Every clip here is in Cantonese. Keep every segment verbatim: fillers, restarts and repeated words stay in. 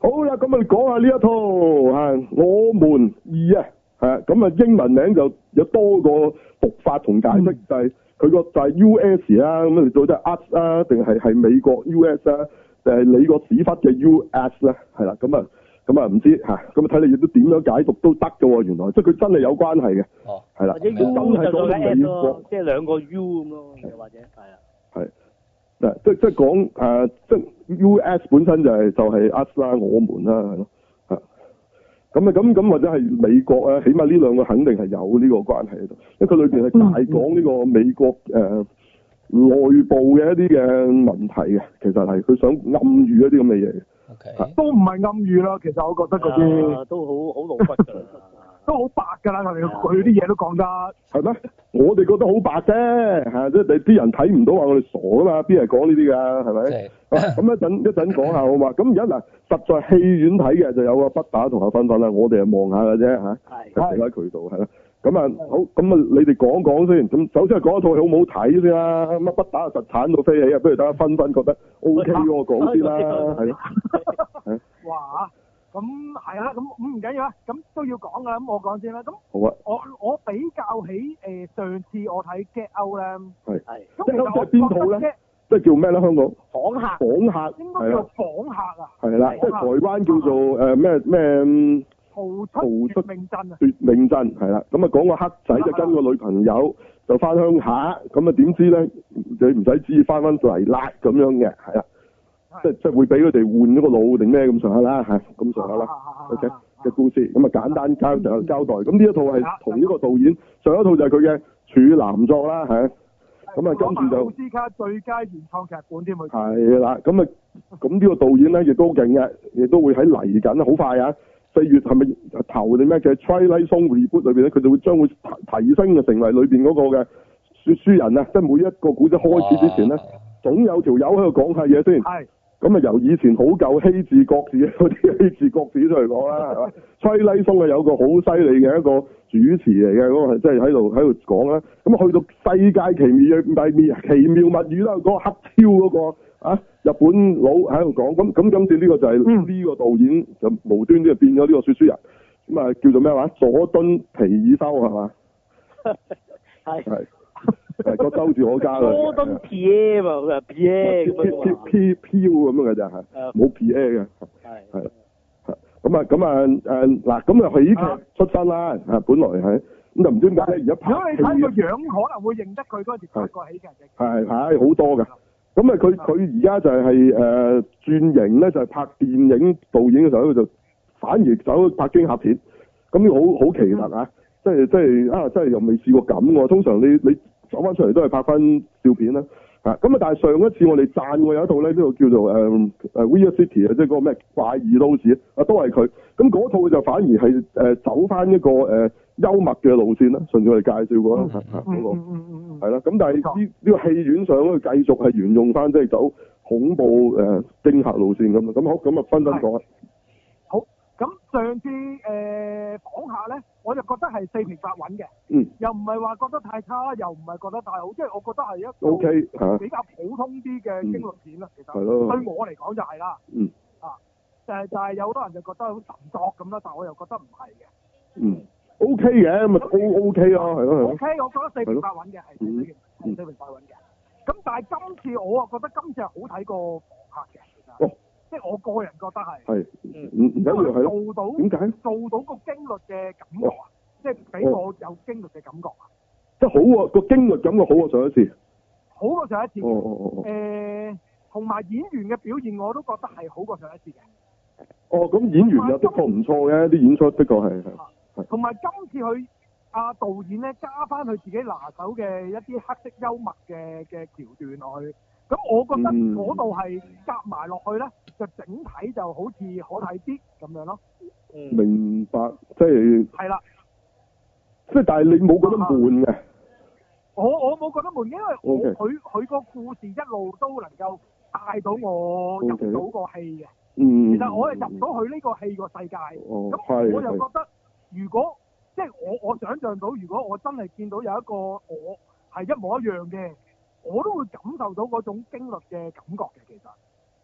好啦，咁我哋講下呢一套係我們二啊，係咁啊英文名就有多個讀法同解釋，嗯、就係佢個就係 U S 啊，咁啊到底係 us 啊，定係係美國 U S 啊，定係你個屎忽嘅 U S 咧？係啦，咁啊咁啊唔知嚇，咁啊睇你亦都點樣解讀都得嘅喎，原來即係佢真係有關係嘅。哦，係啦， 或者 U 真係講緊美國， 即係兩個 U 咁咯，或者係啊。 係。即即係講誒，即 U S 本身就係、是、就係、是、us 啦，我們啦，係咯，嚇咁啊咁咁或者係美國啊，起碼呢兩個肯定係有呢個關係喺度，因為佢裏邊係大講呢個美國誒、呃、內部嘅一啲嘅問題嘅，其實係佢想暗喻一啲咁嘅嘢。 Okay. 都唔係暗喻啦，其實我覺得嗰啲、 啊、都好好露骨㗎。 都好白㗎啦，佢佢啲嘢都講得係咩？我哋覺得好白啫，嚇！即係啲人睇唔到話我哋傻㗎嘛，邊係講呢啲㗎？係咪？咁一陣一陣講下好嘛？咁而家嗱，實在戲院睇嘅就有個不打同阿芬芬啦，我哋係望下嘅啫嚇，喺其他渠道係啦。咁啊好，咁啊你哋講講先。咁首先係講一套戲好唔好睇先啦。乜不打實產到飛起啊？不如大家芬芬覺得 O K 喎，講先啦，係咯。 哇！咁係啊，咁咁唔緊要啊，咁都要講噶，咁我講先啦。咁好啊。 我我比較起誒、呃、上次我睇 Get Out 咧， 係係。咁其實我邊套咧？即係叫咩咧？香港訪客。 訪客。 應該叫訪客啊。 係啦，即係台灣叫做誒咩咩？ 逃出奪命鎮啊！ 奪命鎮係啦，咁啊講個黑仔就跟個女朋友就翻鄉下，咁啊點知咧你唔使知翻翻嚟辣咁樣嘅，係啦，即係即係會俾佢哋換咗個腦定咩咁上下啦，係咁上下啦 ，OK 嘅故事，咁啊簡單交就交代，咁呢一套係同呢個導演上一套就係佢嘅處男作啦，係，咁啊跟住就奧斯卡最佳原創劇本添，佢係啦，咁啊咁呢個導演咧亦都好勁嘅，亦都會喺嚟緊，好快啊！四月係咪頭定咩嘅 Twilight Zone reboot 裏邊咧，佢就會將會提升嘅成為裏邊嗰個嘅說書人啊！即係每一個古仔開始之前咧，總有條友喺度講下嘢先。係。咁啊，由以前好舊希治閣史嗰啲希治閣史出嚟講啦，係嘛？Twilight Zone 啊，有個好犀利嘅一個主持嚟嘅，嗰個係即係喺度喺度講啦。咁啊，去到世界奇妙嘅唔係妙奇妙物語啦，嗰個黑超嗰個。啊！日本佬喺度講，咁咁今次呢個就係呢個導演就無端端就變咗呢個說書人，咁啊叫做咩話？佐敦皮爾修係嘛？係係係個周字可加嘅。佐敦 P A 嘛，佢係 P A 咁樣 P P P 咁樣嘅咋係，冇 P A 嘅。係係咁啊咁啊誒嗱咁啊喜劇出身啦啊，本來係咁就唔知點解咧而家拍。如果你睇個樣，可能會認得佢嗰陣時拍過喜劇嘅。係係好多嘅。咁啊，佢佢而家就係誒轉型咧，就係、是、拍電影導演嘅時候，佢就反而走去拍驚嚇片。咁呢個好好奇特啊！即係即係啊，真係又未試過咁喎。通常你你走翻出嚟都係拍翻笑片啦。啊，咁啊，但係上一次我哋讚過有一套咧，呢個叫做誒誒、呃、Weird City 啊，即係嗰個咩怪異都市啊，都係佢。咁嗰套就反而係誒、呃、走翻一個誒、呃、幽默嘅路線啦。上次我哋介紹過啦，嗰、嗯嗰個係啦。咁、嗯、但係呢呢個戲院上咧，繼續係沿用翻即係走恐怖誒驚嚇路線咁啊。咁好，咁啊分分講啊。 好，咁上次誒講下咧，我就覺得係四平八穩嘅。嗯。又唔係話覺得太差，又唔係覺得太好，即係我覺得係一個 O K 嚇比較普通啲嘅驚慄片啦。其實對我嚟講就係啦。嗯。啊，就係就係有好多人就覺得好神作咁啦，但係我又覺得唔係嘅。嗯。O K 嘅，咪 O O K 咯，係咯係咯。O K，我覺得四平八穩嘅，係四平係四平八穩嘅。咁但係今次我啊覺得今次係好睇過《訪客》嘅，其實。哦。即係我個人覺得係。係。唔唔緊要係咯。做到點解？做到個驚慄嘅感覺啊！即係俾我有驚慄嘅感覺啊！ 即係好喎，個驚慄感覺好過上一次。 好過上一次。 哦哦哦。 誒，同埋演員嘅表現我都覺得係好過上一次嘅。 哦，咁演員又的確唔錯嘅，啲演出的確係係。 同埋今次佢阿導演咧加翻佢自己拿手嘅一啲黑色幽默嘅嘅橋段落去，咁我覺得嗰度係夾埋落去咧，就整體就好似可睇啲咁樣咯。 明白，即係。係啦。即係，但係你冇覺得悶嘅？ 我我冇覺得悶，因為我佢佢個故事一路都能夠帶到我入到個戲嘅。嗯。其實我係入到去呢個戲個世界，咁我就覺得。如果即係我我想象到，如果我真係見到有一個我係一模一樣嘅，我都會感受到嗰種驚慄嘅感覺嘅。其實，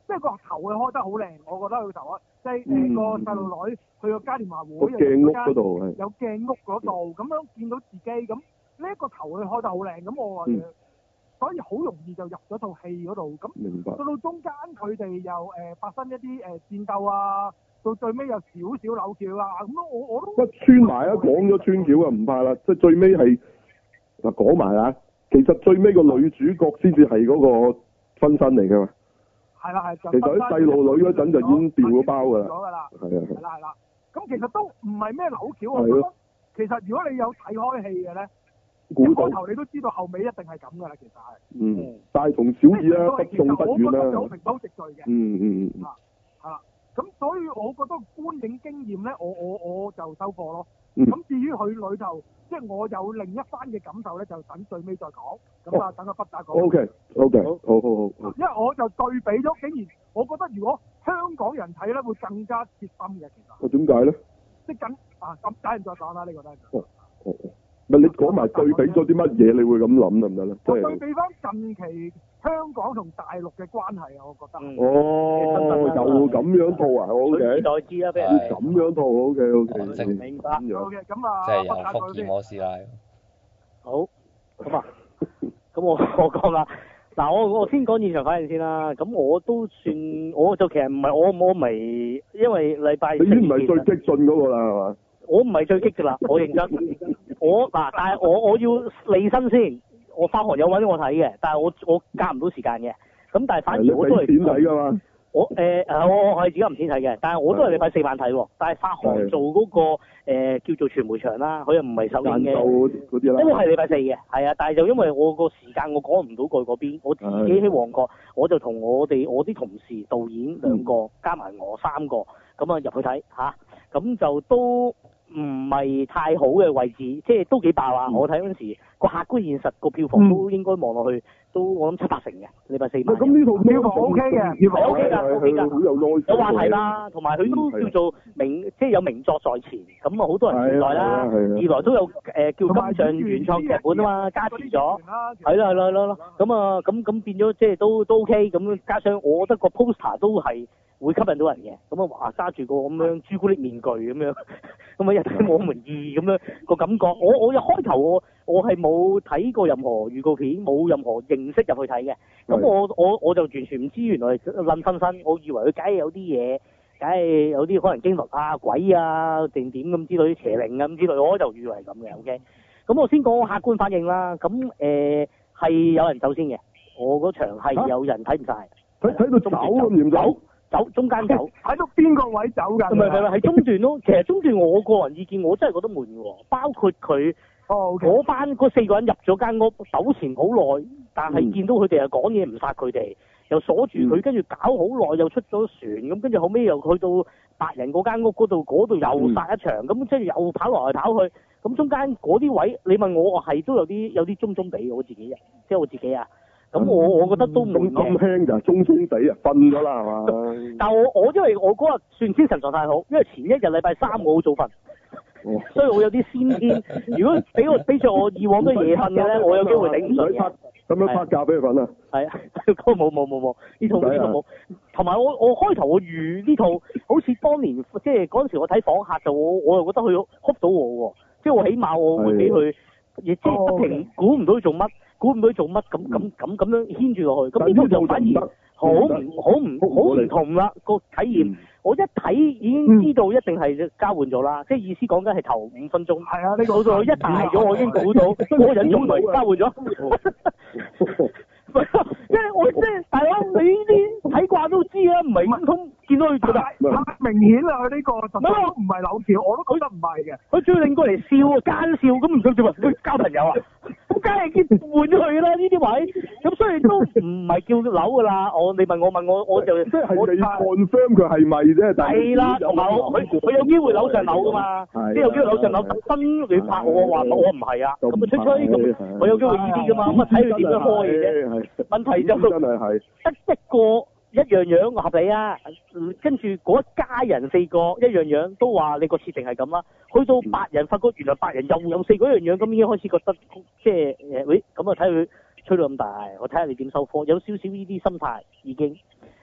即係個頭佢開得好靚，我覺得佢頭開，即係誒個細路女去個嘉年華會個鏡屋嗰度係有鏡屋嗰度，咁樣見到自己，咁呢一個頭佢開得好靚，咁我話。嗯所以好容易就入咗套戲嗰度，咁到到中間佢哋又誒、呃、發生一啲誒、呃、戰鬥啊，到最尾有少少扭橋啊，咁我我都一穿埋啊，講咗穿橋啊，唔怕啦，即係最尾係嗱講埋啊，其實最尾個女主角先至係嗰個分身嚟㗎嘛。係啦係。其實喺細路女嗰陣就已經掉咗包㗎啦。係啊係。 係啦係啦，咁其實都唔係咩扭橋啊，我覺得其實如果你有睇開戲嘅咧。一開頭你都知道後尾一定係咁噶啦，其實係。 嗯。大同小異啊，不中不遠啦。 有平鋪直敍嘅。 嗯嗯嗯。 啊，係啦。咁所以我覺得觀影經驗咧，我我我就收貨咯。咁、嗯、至於佢裏頭，即係我有另一番嘅感受咧，就等最尾再講。咁啊，等個筆打講。O K O K，好好好。 因為我就對比咗，竟然我覺得如果香港人睇咧，會更加貼心嘅，其實。 我點解咧？ 即緊啊！咁等陣再講啦，呢、呢個都係。 哦哦哦。咪你講埋對比咗啲乜嘢？你會咁諗得唔得咧？ 我對比翻近期香港同大陸嘅關係啊，我覺得。 哦，又咁樣套啊？O K。取代之啦，俾人。 咁樣套，O K O K。 明白。 O K，咁啊， 即係由福爾摩斯啦。 好，咁啊，咁我我講啦。嗱，我我先講現場反應先啦。咁我都算，我就其實唔係我我唔係，因為禮拜四。 你已經唔係最激進嗰個啦，係嘛？ 我唔係最激㗎啦，我認真。我嗱，但係我我要離身先。我返學有揾我睇嘅，但係我我夾唔到時間嘅。咁但係反而我都係錢睇㗎嘛。 我誒誒、呃，我我係自己唔錢睇嘅，但係我都係禮拜四晚睇喎。但係發行做嗰、那個、呃、叫做傳媒場啦，佢又唔係首映嘅，因為係禮拜四嘅，係啊。但係就因為我個時間我趕唔到過去嗰邊，我自己喺旺角，我就同我哋我啲同事導演兩個、嗯、加埋我三個咁啊入去睇嚇，咁就都唔係太好嘅位置，即係都幾爆啊！嗯、我睇嗰陣時個客觀現實個票房都應該望落去。都我諗七八成嘅，禮拜四晚。 咁呢套票房 O K 嘅，票房 O K 㗎，O K 㗎， 好有耐性。 有話題啦，同埋佢都叫做名，即係有名作在前，咁啊好多人期待啦。二來都有誒叫金像原創劇本啊嘛，加持咗。係啦係啦係啦，咁啊咁咁變咗即係都都 O K，咁加上我覺得個 poster 都係會吸引到人嘅，咁啊話揸住個咁樣朱古力面具咁樣，咁啊一睇我門二咁樣個感覺，我我一開頭我我係冇睇過任何預告片，冇任何形式入去睇嘅，咁我我我就完全唔知原來撚分身，我以為佢梗係有啲嘢，梗係有啲可能驚慄啊鬼啊定點咁之類邪靈啊咁之類，我就以為係咁嘅 ，OK。咁我先講客觀反應啦，咁誒係有人走先嘅，我嗰場係有人睇唔晒， 睇睇到走咁嚴重。 走中間走， 喺到邊個位走㗎？ 唔係唔係，係中段咯。其實中段我個人意見，我真係覺得悶喎。包括佢嗰、oh, okay. 班嗰四個人入咗間屋，糾纏好耐，但係見到佢哋又講嘢唔殺佢哋，又鎖住佢，跟住搞好耐，又出咗船，咁跟住後尾又去到白人嗰間屋嗰度，嗰度又殺一場，咁即係又跑來跑去，咁中間嗰啲位，你問我，我係都有啲有啲中中地，我自己啊，即係我自己啊。咁我我覺得都唔咁咁輕就中中地啊，瞓咗啦係嘛？但係我我因為我嗰日算精神狀態好，因為前一日禮拜三我好早瞓，哦、所以我有啲先天。如果俾我俾著我以往都夜瞓嘅咧，我有機會頂唔順嘅。 咁樣拍價俾佢瞓啊？ 係啊，嗰冇冇冇冇呢套呢套冇。同埋我我開頭我預呢套好似當年即係嗰陣時我睇訪客就我我又覺得佢哭到我喎，即係我起碼我會俾佢，亦即係不停估唔到佢做乜。估唔到佢做乜咁咁咁咁樣牽住落去，咁呢套就反而好唔好唔好唔同啦個體驗。我一睇已經知道一定係交換咗啦，即係意思講緊係頭五分鐘。係啊，呢個到一大咗我已經估到嗰個人仲未交換咗。即係我即係大佬，你呢啲睇慣都知啦，唔係唔通見到佢覺得太明顯啦！佢呢個實質唔係扭橋，我都覺得唔係嘅。 佢最令過嚟笑啊，奸笑咁唔想做乜？佢交朋友啊？咁梗係見換咗佢啦呢啲位，咁所以都唔係叫扭噶啦。我你問我問我我就即係你 confirm 佢係咪啫？ 係啦，同埋我佢佢有機會扭上扭噶嘛，即係有機會扭上扭特登你拍我話我唔係啊，咁啊吹吹咁，我有機會呢啲噶嘛，咁啊睇佢點樣開嘅啫。問題就得一個一樣樣合理啊，跟住嗰一家人四個一樣樣都話你個設定係咁啦，去到八人發覺原來八人又有四個一樣樣，咁已經開始覺得即係誒喂，咁啊睇佢吹到咁大，我睇下你點收科，有少少呢啲心態已經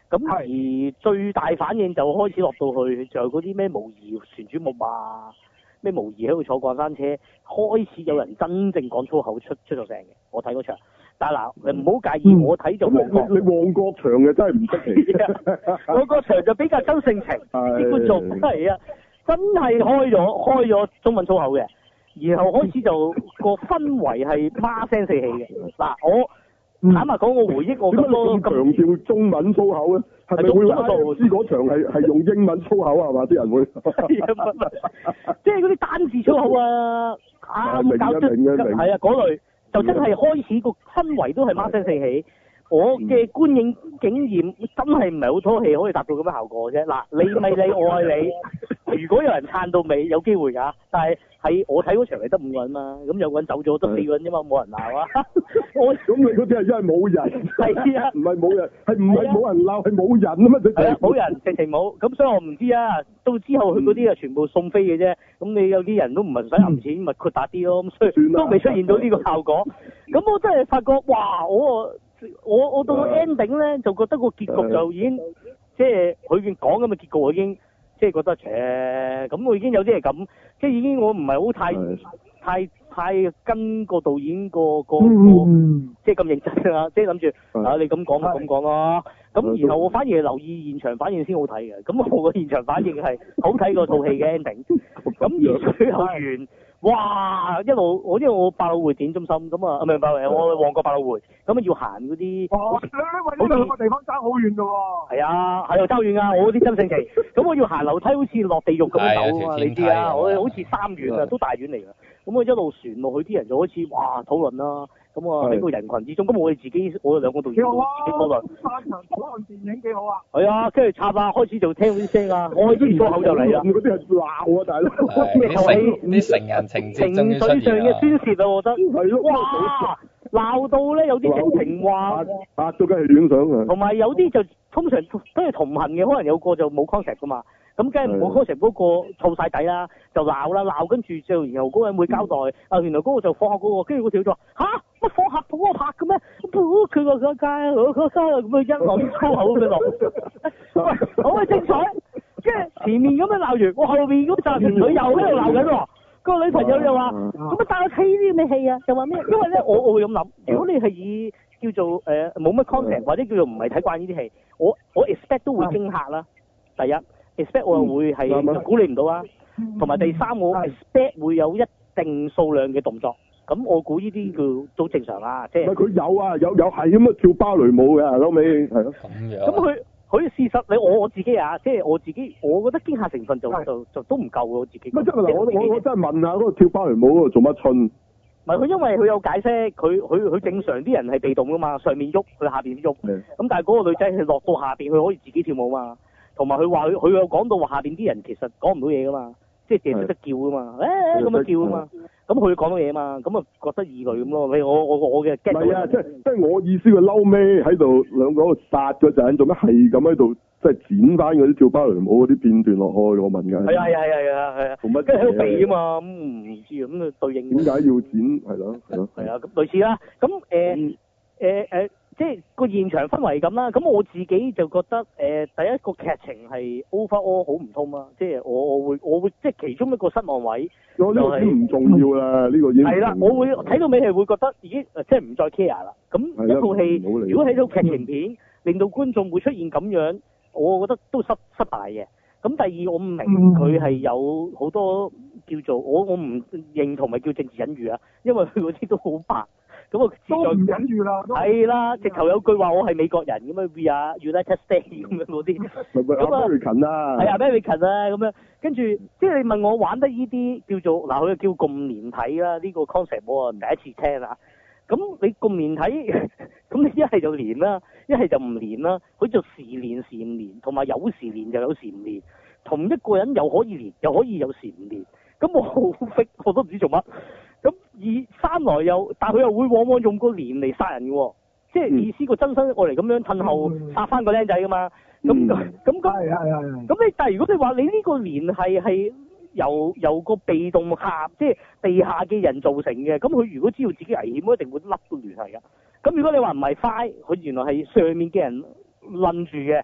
咁而最大反應就開始落到去，就係嗰啲咩模擬旋轉木馬，咩模擬喺度坐過山車，開始有人真正講粗口出出咗聲嘅。我睇嗰場，但係嗱，你唔好介意，嗯、我睇咗旺角。 你旺角場嘅真係唔出奇。 旺角場就比較真性情，啲觀眾係啊，真係開咗開咗中文粗口嘅，然後開始就個氛圍係孖聲四起嘅。嗱，我。坦白講，我回憶我咁多咁強調中文粗口咧，係咪會話知嗰場係係用英文粗口係嘛？啲人會， 即係嗰啲單字粗口啊，啱教出係啊嗰類，就真係開始個氛圍都係孖聲四起。我嘅觀影經驗真係唔係好拖戲可以達到咁嘅效果啫。嗱，你咪你，我愛你。如果有人撐到尾，有機會㗎。但係喺我睇嗰場係得五個人嘛，咁有個人走咗，得四個人啫嘛，冇人鬧啊。我咁你嗰啲係因為冇人。 係啊， 唔係冇人，係唔係冇人鬧，係冇人啊嘛？ 係啊，冇人，直情冇。咁所以我唔知啊。到之後佢嗰啲啊，全部送飛嘅啫。咁你有啲人都唔係唔使揞錢，咪豁達啲咯。咁所以都未出現到呢個效果。咁我真係發覺，哇！我我我到個 ending 咧，就覺得個結局就已經，即係佢已經講咁嘅結局，我已經即係覺得，誒，咁我已經有啲係咁，即係已經我唔係好太太太跟個導演個個個，即係咁認真啊，即係諗住啊，你咁講就咁講咯。咁然後我反而係留意現場反應先好睇嘅，咁我個現場反應係好睇過套戲嘅 ending。咁而最後完。哇！一路我因為我百老匯電影中心咁啊，唔係百老匯，我旺角百老匯咁啊要行嗰啲。 哦，你你呢兩個地方爭好遠㗎喎。 係啊，係啊，爭遠啊！我啲真性情，咁我要行樓梯，好似落地獄咁樣走啊嘛，你知啊？我好似三院啊，都大院嚟㗎。咁我一路船落去，啲人就開始哇討論啦。咁啊喺個人群之中，咁我哋自己我哋兩個導演自己討論。 散場討論電影幾好啊！ 係啊，跟住插啊，開始就聽嗰啲聲啊，我開始粗口就嚟啦。 嗰啲係鬧啊，大佬！ 啲成人情節情緒上嘅宣泄啊，我覺得。 係咯。 哇！鬧到咧有啲直情話。 壓咗間戲院上啊！ 同埋有啲就通常都係同行嘅，可能有個就冇 concept 噶嘛。咁梗係冇 concept 嗰個燥晒底啦，就鬧啦鬧，跟住就然後嗰個人會交代，啊原來嗰個就放下嗰個，跟住嗰條就話吓乜放下幫我拍嘅咩？佢個個街嗰個街咁樣一落粗口咁樣落，喂好鬼精彩！跟住前面咁樣鬧完，我後邊嗰紮團隊又喺度鬧緊喎。個女朋友又話：咁啊，帶我睇啲咩戲啊？又話咩？因為咧，我我會咁諗，如果你係以叫做誒冇乜 concept 或者叫做唔係睇慣呢啲戲，我我 expect 都會驚嚇啦。第一 expect 我又會係估你唔到啊。同埋第三，我 expect 會有一定數量嘅動作。咁我估呢啲叫都正常啊，即係。佢有啊，有有係咁啊，跳芭蕾舞嘅後尾係咯。 咁樣。 咁佢。佢事實你我我自己啊，即係我自己，我覺得驚嚇成分就就就都唔夠我自己。 乜真係嗱？我我我真係問下嗰個跳芭蕾舞嗰個做乜春？ 唔係佢，因為佢有解釋，佢佢佢正常啲人係被動噶嘛，上面喐，佢下邊喐。咁的但係嗰個女仔係落到下邊，佢可以自己跳舞嘛。同埋佢話佢佢有講到話下邊啲人其實講唔到嘢噶嘛，即係淨係識得叫噶嘛，誒咁樣叫噶嘛。咁佢講到嘢嘛，咁啊覺得異類咁咯。你我我我嘅 get 到。唔係啊，即係即係我意思，佢嬲尾喺度兩個喺度殺嗰陣，做咩係咁喺度即係剪翻嗰啲跳芭蕾舞嗰啲片段落去？我問㗎。係啊係啊係啊係啊。同乜？跟住喺度避啊嘛，咁唔知咁啊對應。點解要剪？係咯係咯。係啊，咁類似啦。咁誒誒誒，即係個現場氛圍咁啦。咁我自己就覺得誒、呃，第一個劇情係 overall 好唔通啊。即係我我會我會即係其中一個失望位。我呢個已經唔重要啦，呢、嗯、個已經係啦。我會睇到尾係會覺得已經即係唔再 care 啦。咁一套戲如果睇到劇情片，嗯、令到觀眾會出現咁樣，我覺得都失失敗嘅。咁第二，我唔明佢係有好多叫做我我唔認同咪叫政治隱喻啊，因為佢嗰啲都好白。咁啊，都唔隱喻啦。係啦，直頭有句話我係美國人咁樣 ，We are United States 咁樣嗰啲。咁啊，American 啊。係啊，American 啊咁樣。跟住，即係你問我玩得呢啲叫做嗱，佢叫共連體啦，呢個 concept 我啊第一次聽啊。咁你共連體，咁你一係就連啦，一係就唔連啦。佢就時連時唔連，同埋有時連就有時唔連。同一個人又可以連，又可以有時唔連。咁我好逼，我都唔知做乜。咁二三來又，但係佢又會往往用個連嚟殺人嘅喎，即係意思個真身我嚟咁樣褪後殺翻個僆仔噶嘛。咁咁咁係係係。咁你但係如果你話你呢個連係係由由個被動下，即係地下嘅人造成嘅，咁佢如果知道自己危險，一定會甩個聯繫㗎。咁如果你話唔係快，佢原來係上面嘅人擸住嘅，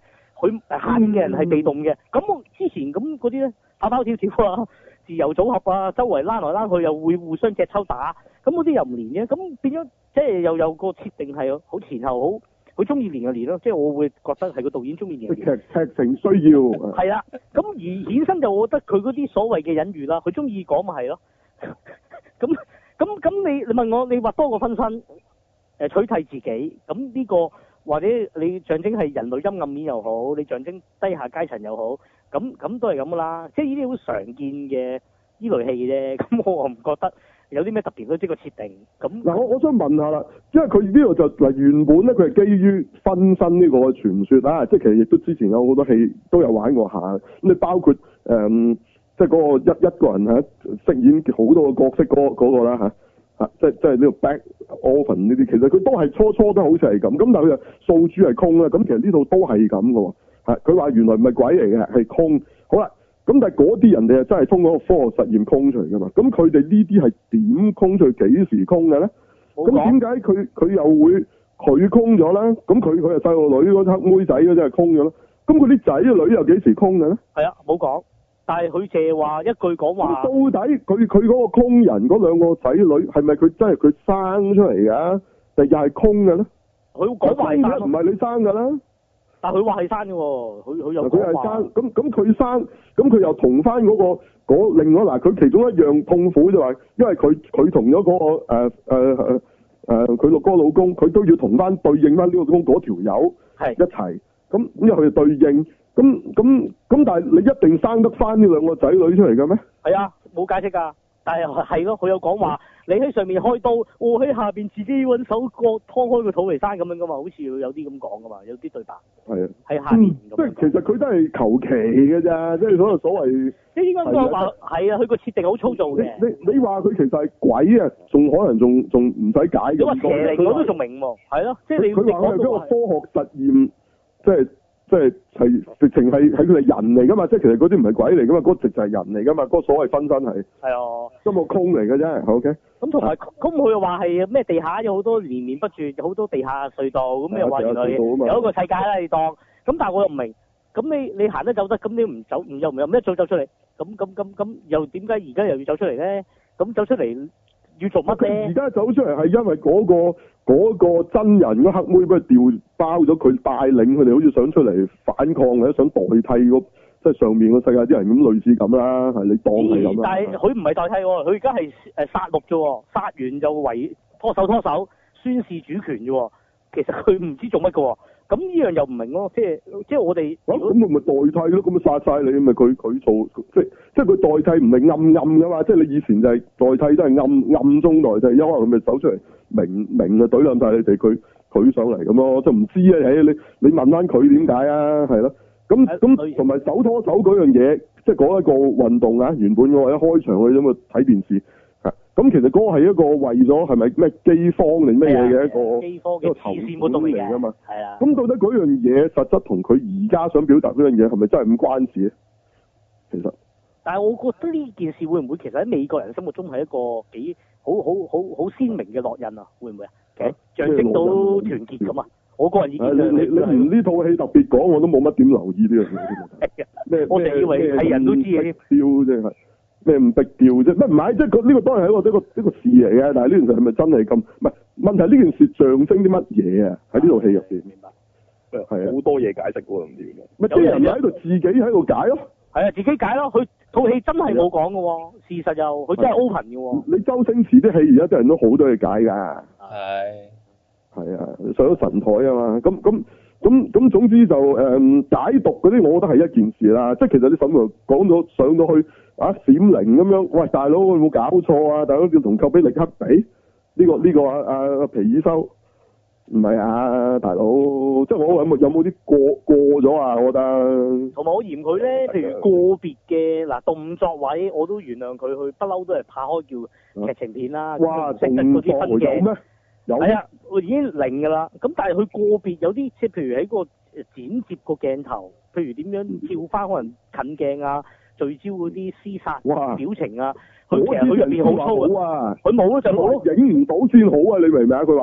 佢下面嘅人係被動嘅。咁我之前咁嗰啲咧跑跑跳跳啊，自由組合啊，周圍拉來拉去又會互相隻抽打，咁嗰啲又唔連嘅，咁變咗即係又有個設定係好前後好，佢中意連就連咯，即係我會覺得係個導演中意連。 劇劇情需要。 係啦，咁而衍生就我覺得佢嗰啲所謂嘅隱喻啦，佢中意講咪係咯。咁咁咁你你問我你畫多個分身，誒取替自己，咁呢個或者你象徵係人類陰暗面又好，你象徵低下階層又好，咁咁都係咁噶啦，即係呢啲好常見嘅呢類戲啫。咁我唔覺得有啲咩特別咯，即係個設定。咁嗱，我我想問下啦，因為佢呢度就嗱原本咧，佢係基於分身呢個傳說啦，即係其實亦都之前有好多戲都有玩過下，咁你包括誒、嗯、即係嗰個一一個人嚇飾演好多個角色嗰嗰個啦嚇。啊、即係即係呢個 back oven 呢啲，其實佢都係初初都好似係咁，咁但係佢就訴諸係空啦。咁其實呢度都係咁嘅喎。係佢話原來唔係鬼嚟嘅，係空。好啦，咁但係嗰啲人哋係真係通過科學實驗空出嚟㗎嘛。咁佢哋呢啲係點空出去？幾時空嘅咧？咁點解佢佢又會佢空咗咧？咁佢佢係細路女嗰黑妹仔嗰啲係空咗咯。咁佢啲仔女又幾時空嘅咧？係啊，冇講。但係佢淨係話一句講話， 到底佢佢嗰個空人嗰兩個仔女係咪佢真係佢生出嚟㗎？定又係空嘅咧？ 佢講話係生， 唔係你生㗎啦。 但係佢話係生嘅喎，佢佢又佢係生，咁咁佢生，咁佢又同翻嗰個嗰另外嗱，佢其中一樣痛苦就係，因為佢佢同咗嗰個誒誒誒誒佢個哥老公，佢都要同翻對應翻呢個老公嗰條友係一齊，咁因為佢哋對應。咁咁咁，但係你一定生得翻呢兩個仔女出嚟嘅咩？ 係啊，冇解釋㗎。但係係咯，佢有講話，你喺上面開刀，我喺下邊自己揾手割劏開個肚嚟生咁樣噶嘛，好似有啲咁講噶嘛，有啲對白。係啊。喺下面咁、嗯。即係其實佢都係求其嘅咋，即係所謂所謂。即係應該講話係啊，佢個設定好粗糙嘅。 你你話佢其實係鬼啊，仲可能仲仲唔使解嘅。 你話邪靈我都仲明喎，係咯，即係你佢話佢係一個科學實驗，即係。即係係直情係係佢哋人嚟噶嘛，即係其實嗰啲唔係鬼嚟噶嘛，嗰、嗰個、直就係人嚟噶嘛，嗰、嗰個所謂分身係係啊，都冇空嚟嘅啫。OK。咁同埋咁佢又話係咩地下有好多連綿不絕，有好多地下隧道，咁又話原來有一個世界啦，你當咁，但係我又唔明，咁你你行得走得，咁你唔走唔又唔又咩早走出嚟？咁咁咁咁又點解而家又要走出嚟咧？咁走出嚟要做乜咧？而家走出嚟係因為嗰、嗰個。嗰、那個真人嗰黑妹俾佢調包咗，佢帶領佢哋好似想出嚟反抗嘅，想代替個即係上面個世界啲人咁，類似咁啦，係你當係咁啦。但係佢唔係代替喎，佢而家係誒殺戮啫，殺完就圍拖手拖手宣示主權啫。其實佢唔知做乜嘅喎。咁呢樣又唔明咯，即係即係我哋咁咁咪代替咯，咁咪殺晒你，咪佢佢做即係即係佢代替唔係暗暗噶嘛，即係你以前就係代替都係暗暗中代替，因為佢咪走出嚟明明就懟冧晒你哋，佢佢上嚟咁咯，即係唔知啊，誒你你問翻佢點解啊，係咯，咁咁同埋手拖手嗰樣嘢，即係嗰一個運動啊，原本我一開場去咁啊睇電視。咁其實嗰個係一個為咗係咪咩饑荒定咩嘢嘅一個饑荒嘅慈善活動嚟㗎嘛？係啊。咁到底嗰樣嘢實質同佢而家想表達嗰樣嘢係咪真係咁關事咧？其實。但係我覺得呢件事會唔會其實喺美國人心目中係一個幾好好好好鮮明嘅烙印啊？會唔會啊？其實象徵到團結咁啊！我個人意見。你你你連呢套戲特別講我都冇乜點留意呢樣嘢。咩？我哋以為係人都知嘅。標啫係。咩唔逼調啫？咩唔係？即係個呢個當然係一個一個一個事嚟嘅，但係呢件事係咪真係咁？唔係問題，呢件事象徵啲乜嘢啊？喺呢套戲入邊，明白？係好多嘢解釋喎，唔知點解。咪啲人喺度自己喺度解咯。係啊，自己解咯。佢套戲真係冇講嘅喎，事實又佢真係 open 嘅喎。你周星馳啲戲而家啲人都好多嘢解㗎。係。係啊，上咗神台啊嘛，咁咁。咁咁總之就誒、嗯、解讀嗰啲，我覺得係一件事啦。即係其實你沈龍講咗上到去啊閃靈咁樣，喂大佬有冇搞錯啊？大佬要同寇比力克比呢、呢個呢、呢個啊啊皮爾修唔係啊大佬，即係我有冇有冇啲過過咗啊？我覺得同埋我嫌佢咧，譬如個別嘅嗱動作位我都原諒佢，佢不嬲都係拍開叫劇情片啦。哇，動作有咩？係啊，我已經零㗎啦。咁但係佢個別有啲，即係譬如喺個剪接個鏡頭，譬如點樣跳翻可能近鏡啊，聚焦嗰啲廝殺表情啊，佢其實佢入邊好粗啊。佢冇咯就冇咯，影唔到先好啊！你明唔明啊？佢話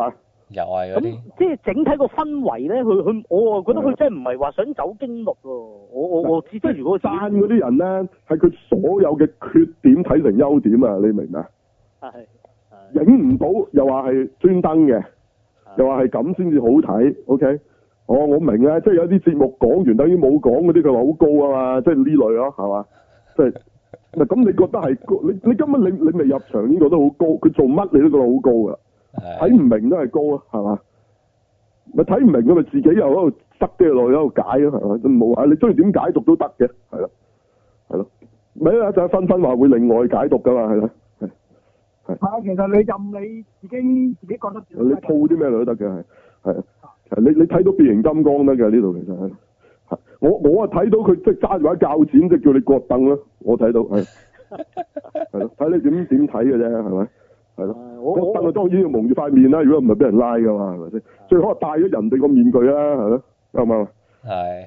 又係嗰啲。 咁即係整體個氛圍咧，佢佢我覺得佢真係唔係話想走經歷喎。我我我知，即係如果讚嗰啲人咧，係佢所有嘅缺點睇成優點啊！你明唔明啊？ 係。 影唔到又話係專登嘅，又話係咁先至好睇。OK，哦，我明啊，即係有啲節目講完等於冇講嗰啲，佢話好高啊嘛，即係呢類咯，係嘛？即係嗱，咁你覺得係高？你你根本你你未入場已經覺得好高，佢做乜你都覺得好高噶，睇唔明都係高啊，係嘛？咪睇唔明佢咪自己又喺度塞啲落去喺度解咯，係嘛？都冇話你中意點解讀都得嘅，係咯，係咯，咪啊就紛紛話會另外解讀噶嘛，係咯。 係啊，其實你任你自己自己覺得。 你鋪啲咩都得嘅，係係係你你睇到變形金剛得嘅呢度其實係，我我啊睇到佢即係揸住把鉸剪，即係叫你割凳咯，我睇到係係咯，睇你點點睇嘅啫，係咪？係咯，割凳啊當然要蒙住塊面啦，如果唔係俾人拉噶嘛，係咪先？最好係戴咗人哋個面具啦，係咯，啱唔啱啊？係。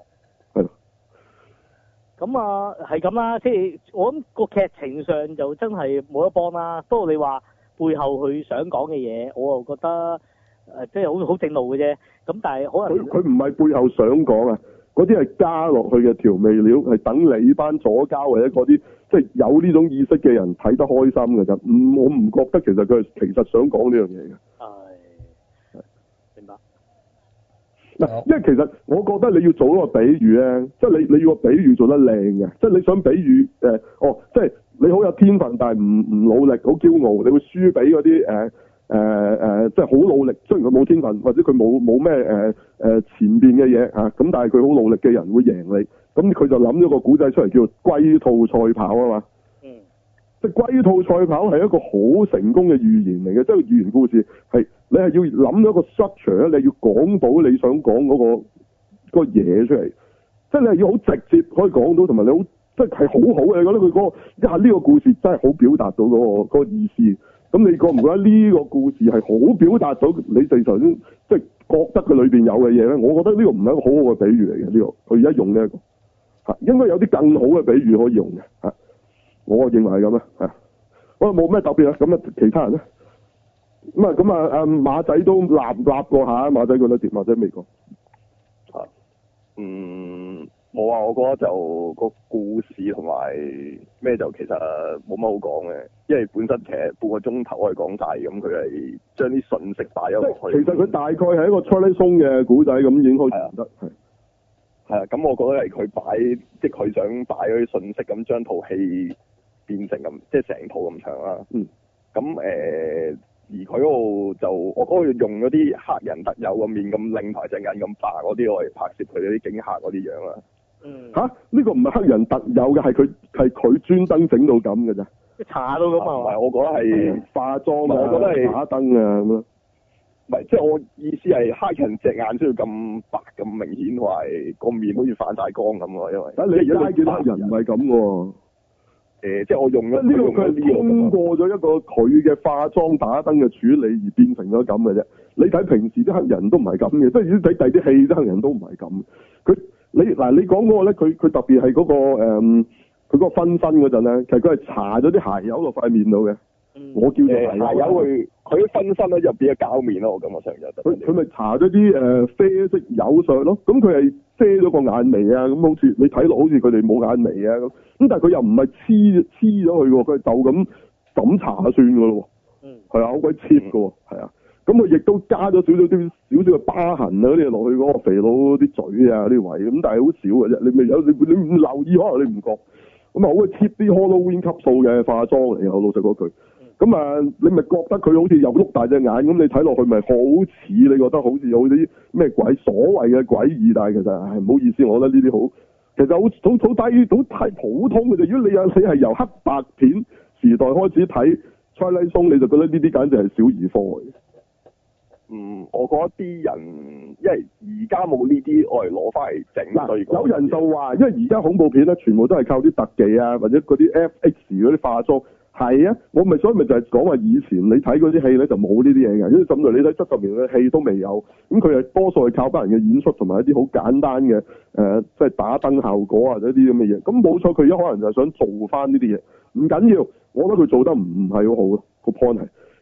咁啊，係咁啦，即係我諗個劇情上就真係冇得幫啦。不過你話背後佢想講嘅嘢，我又覺得誒、呃，即係好好正路嘅啫。咁但係可能佢佢唔係背後想講啊，嗰啲係加落去嘅調味料，係等你班左膠或者嗰啲即係有呢種意識嘅人睇得開心嘅啫。唔，我唔覺得其實佢係其實想講呢樣嘢嘅。係。明白。嗱，因為其實我覺得你要做一個比喻咧，即係你你要個比喻做得靚嘅，即係你想比喻誒、呃，哦，即係你好有天分，但係唔唔努力，好驕傲，你會輸俾嗰啲誒誒誒，即係好努力，雖然佢冇天分，或者佢冇冇咩誒誒前邊嘅嘢嚇，咁但係佢好努力嘅人會贏你，咁佢就諗咗個古仔出嚟，叫做龜兔賽跑啊嘛。嗯。即係龜兔賽跑係一個好成功嘅寓言嚟嘅，即係寓言故事係。你係要諗咗個 structure 咧，你要講到你想講嗰、嗰個、嗰個嘢出嚟，即係你係要好直接可以講到，同埋你好即係係好好嘅。你覺得佢嗰、嗰個一下呢個故事真係好表達到嗰、嗰個嗰個意思。咁你覺唔覺得呢個故事係好表達到你哋頭先即係覺得佢裏邊有嘅嘢咧？我覺得呢個唔係一個好好嘅比喻嚟嘅，呢、呢個佢而家用呢、呢、一個嚇，應該有啲更好嘅比喻可以用嘅嚇。我認為係咁啊嚇。我冇咩特別啊，咁啊其他人咧？咁啊，咁啊，阿馬仔都立立過下，馬仔覺得點？馬仔未講。 啊，嗯，冇啊，我覺得就個故事同埋咩就其實冇乜好講嘅，因為本身其實半個鐘頭可以講晒，咁佢係將啲信息擺咗落去。其實佢大概係一個 Charlie Song 嘅古仔咁已經開始唔得。係。係啊，咁我覺得係佢擺，即係佢想擺嗰啲信息，咁將套戲變成咁，即係成套咁長啦。嗯。咁誒。呃而佢嗰度就我嗰度用嗰啲黑人特有個面咁擰台隻眼咁白嗰啲，我嚟拍攝佢嗰啲警察嗰啲樣啊。嗯。嚇？呢個唔係黑人特有嘅，係佢係佢專登整到咁嘅啫。 搽到咁啊？ 唔係，我覺得係化妝啊， 我覺得係打燈啊咁咯。 唔係，即係我意思係黑人隻眼需要咁白咁明顯，同埋個面好似反晒光咁喎，因為。但你而家見黑人唔係咁喎。 誒、呃，即係我用咗呢個佢係通過咗一個佢嘅化妝打燈嘅處理而變成咗咁嘅啫。你睇平時啲黑人都唔係咁嘅，即係如果睇第啲戲啲黑人都唔係咁。佢你嗱你講嗰個咧，佢佢特別係嗰個誒，佢嗰個分身嗰陣咧，其實佢係搽咗啲鞋油落塊面度嘅。我叫做鞋油。鞋油佢佢啲分身咧入邊嘅膠面咯，我感覺上就佢佢咪搽咗啲誒啡色油上去咯。咁佢係遮咗個眼眉啊，咁好似你睇落好似佢哋冇眼眉啊咁。咁但係佢又唔係黐黐咗佢喎，佢係就咁咁搽下算噶咯。嗯。係啊，好鬼 cheap 噶喎，係啊。咁佢亦都加咗少少啲少少嘅疤痕啊嗰啲落去嗰個肥佬啲嘴啊啲位，咁但係好少嘅啫。你未有你你唔留意可能你唔覺。咁啊好鬼 cheap 啲 Halloween 級數嘅化妝嚟啊！老實講句。咁啊，你咪覺得佢好似又碌大隻眼，咁你睇落去咪好似你覺得好似有啲咩鬼所謂嘅詭異，但係其實係唔好意思，我覺得呢啲好，其實好好好低，好太普通嘅啫。如果你有你係由黑白片時代開始睇 Twilight Zone，你就覺得呢啲簡直係小兒科嚟嘅。嗯，我覺得啲人，因為而家冇呢啲，我嚟攞翻嚟整。嗱，有人就話，因為而家恐怖片咧，全部都係靠啲特技啊，或者嗰啲 F X 嗰啲化妝。係啊，我咪所以咪就係講話以前你睇嗰啲戲咧就冇呢啲嘢嘅，因為甚至你睇七十年嘅戲都未有，咁佢係多數係靠班人嘅演出同埋一啲好簡單嘅誒，即、呃、係、就是、打燈效果或者啲咁嘅嘢。咁冇錯，佢而家可能就係想做翻呢啲嘢，唔緊要，我覺得佢做得唔係好好咯。個 point 係，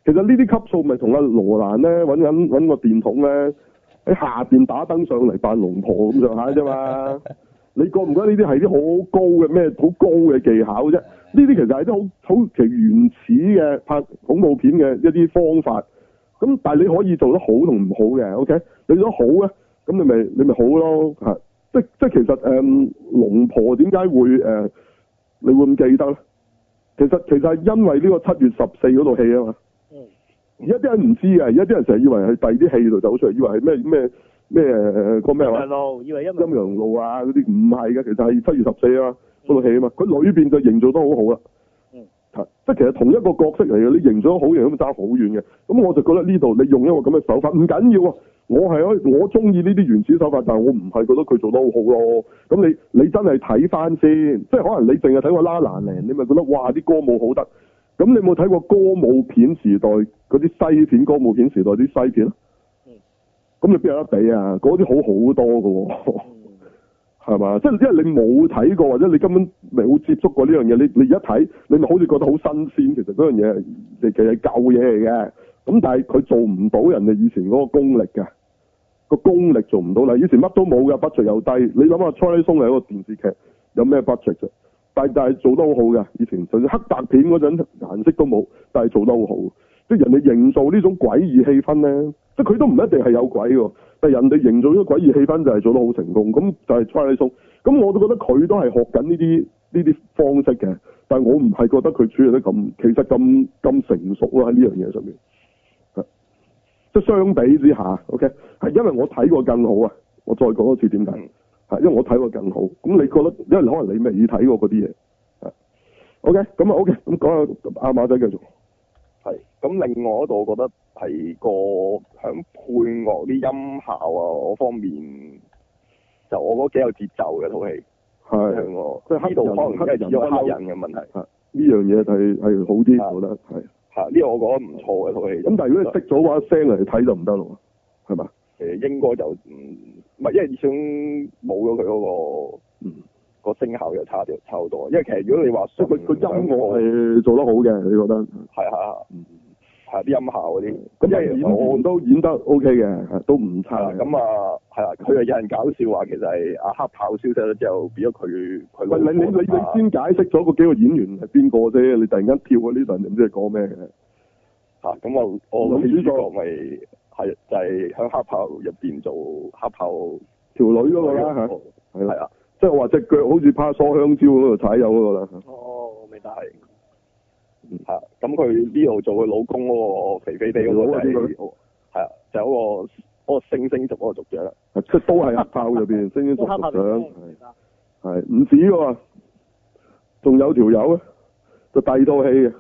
其實呢啲級數咪同阿羅蘭咧揾緊揾個電筒咧喺下邊打燈上嚟扮龍婆咁上下啫嘛。你覺唔覺得呢啲係啲好高嘅咩好高嘅技巧啫？呢啲其實係啲好好其原始嘅拍恐怖片嘅一啲方法。咁但係你可以做得好同唔好嘅 ，OK？ 你做得好咧，咁你咪你咪好咯嚇。即即其實誒、嗯、龍婆點解會誒、呃、你會咁記得咧？其實其實係因為呢個七月十四嗰套戲啊嘛。而家啲人唔知嘅，而家啲人成日以為係第二啲戲度走出嚟，以為係咩咩咩誒個咩話？ 路以為陰陰陽路啊嗰啲唔係嘅，其實係七月十四啊嗰套戲啊嘛。佢裏邊就營造得好好啦。嗯。即係其實同一個角色嚟嘅，你營造得好型咁爭好遠嘅。咁我就覺得呢度你用一個咁嘅手法唔緊要啊。我係可我中意呢啲原始手法，但係我唔係覺得佢做得好好咯。咁你你真係睇翻先，即係可能你淨係睇過La La Land，你咪覺得哇啲歌舞好得。咁你有冇睇過歌舞片時代嗰啲西片？歌舞片時代啲西片咯。嗯。咁你邊有得比啊？嗰啲好好多㗎喎。係嘛？即係因為你冇睇過，或者你根本冇接觸過呢樣嘢，你你而家睇，你咪好似覺得好新鮮。其實嗰樣嘢其實係舊嘢嚟嘅。咁但係佢做唔到人哋以前嗰個功力嘅，個功力做唔到啦。以前乜都冇嘅，budget又低。你諗下《Twilight Zone》係一個電視劇，有咩 budget 啫？但係但係做得好好嘅。以前就算黑白片嗰陣顏色都冇，但係做得好好。即係人哋營造呢種詭異氣氛咧，即係佢都唔一定係有鬼喎。但係人哋營造呢個詭異氣氛就係做得好成功。咁就係《Twilight Zone》。咁我都覺得佢都係學緊呢啲呢啲方式嘅。但係我唔係覺得佢處理得咁，其實咁咁成熟啦喺呢樣嘢上面。即係相比之下 ，OK， 係因為我睇過更好啊！我再講一次點解？係因為我睇過更好。咁你覺得？因為可能你未睇過嗰啲嘢。係 OK，咁啊 OK，咁講下阿馬仔繼續。 係咁，另外嗰度我覺得係個響配樂啲音效啊嗰方面，就我覺得幾有節奏嘅套戲。係我即係呢度可能因為只有黑人嘅問題。係呢樣嘢係係好啲，我覺得係。 係呢個我覺得唔錯嘅套戲。 咁但係如果你熄咗把聲嚟睇就唔得咯，係嘛？ 誒應該就唔唔係，因為想冇咗佢嗰個嗯個聲效又差啲差好多。因為其實如果你話即係佢個音樂係做得好嘅，你覺得？係係嗯係啲音效嗰啲。咁因為演員都演得 OK 嘅，都唔差。咁啊係啊，佢係有人搞笑話，其實係阿黑豹消失咗之後變咗佢佢。喂，你你你你先解釋咗個幾個演員係邊個啫？你突然間跳咗呢度，你唔知係講咩嘅？嚇！咁我我女主角咪係就係喺黑豹入邊做黑豹條女嗰個啦嚇，係係啊，即係話隻腳好似趴梳香蕉嗰度踩油嗰個啦。哦，明白係。係啊，咁佢呢度做佢老公嗰個肥肥地嗰個就係係啊，就嗰個嗰個猩猩族嗰個族長啦。即係都係黑豹入邊猩猩族族長，係係唔止喎，仲有條友啊，就第二套戲嘅。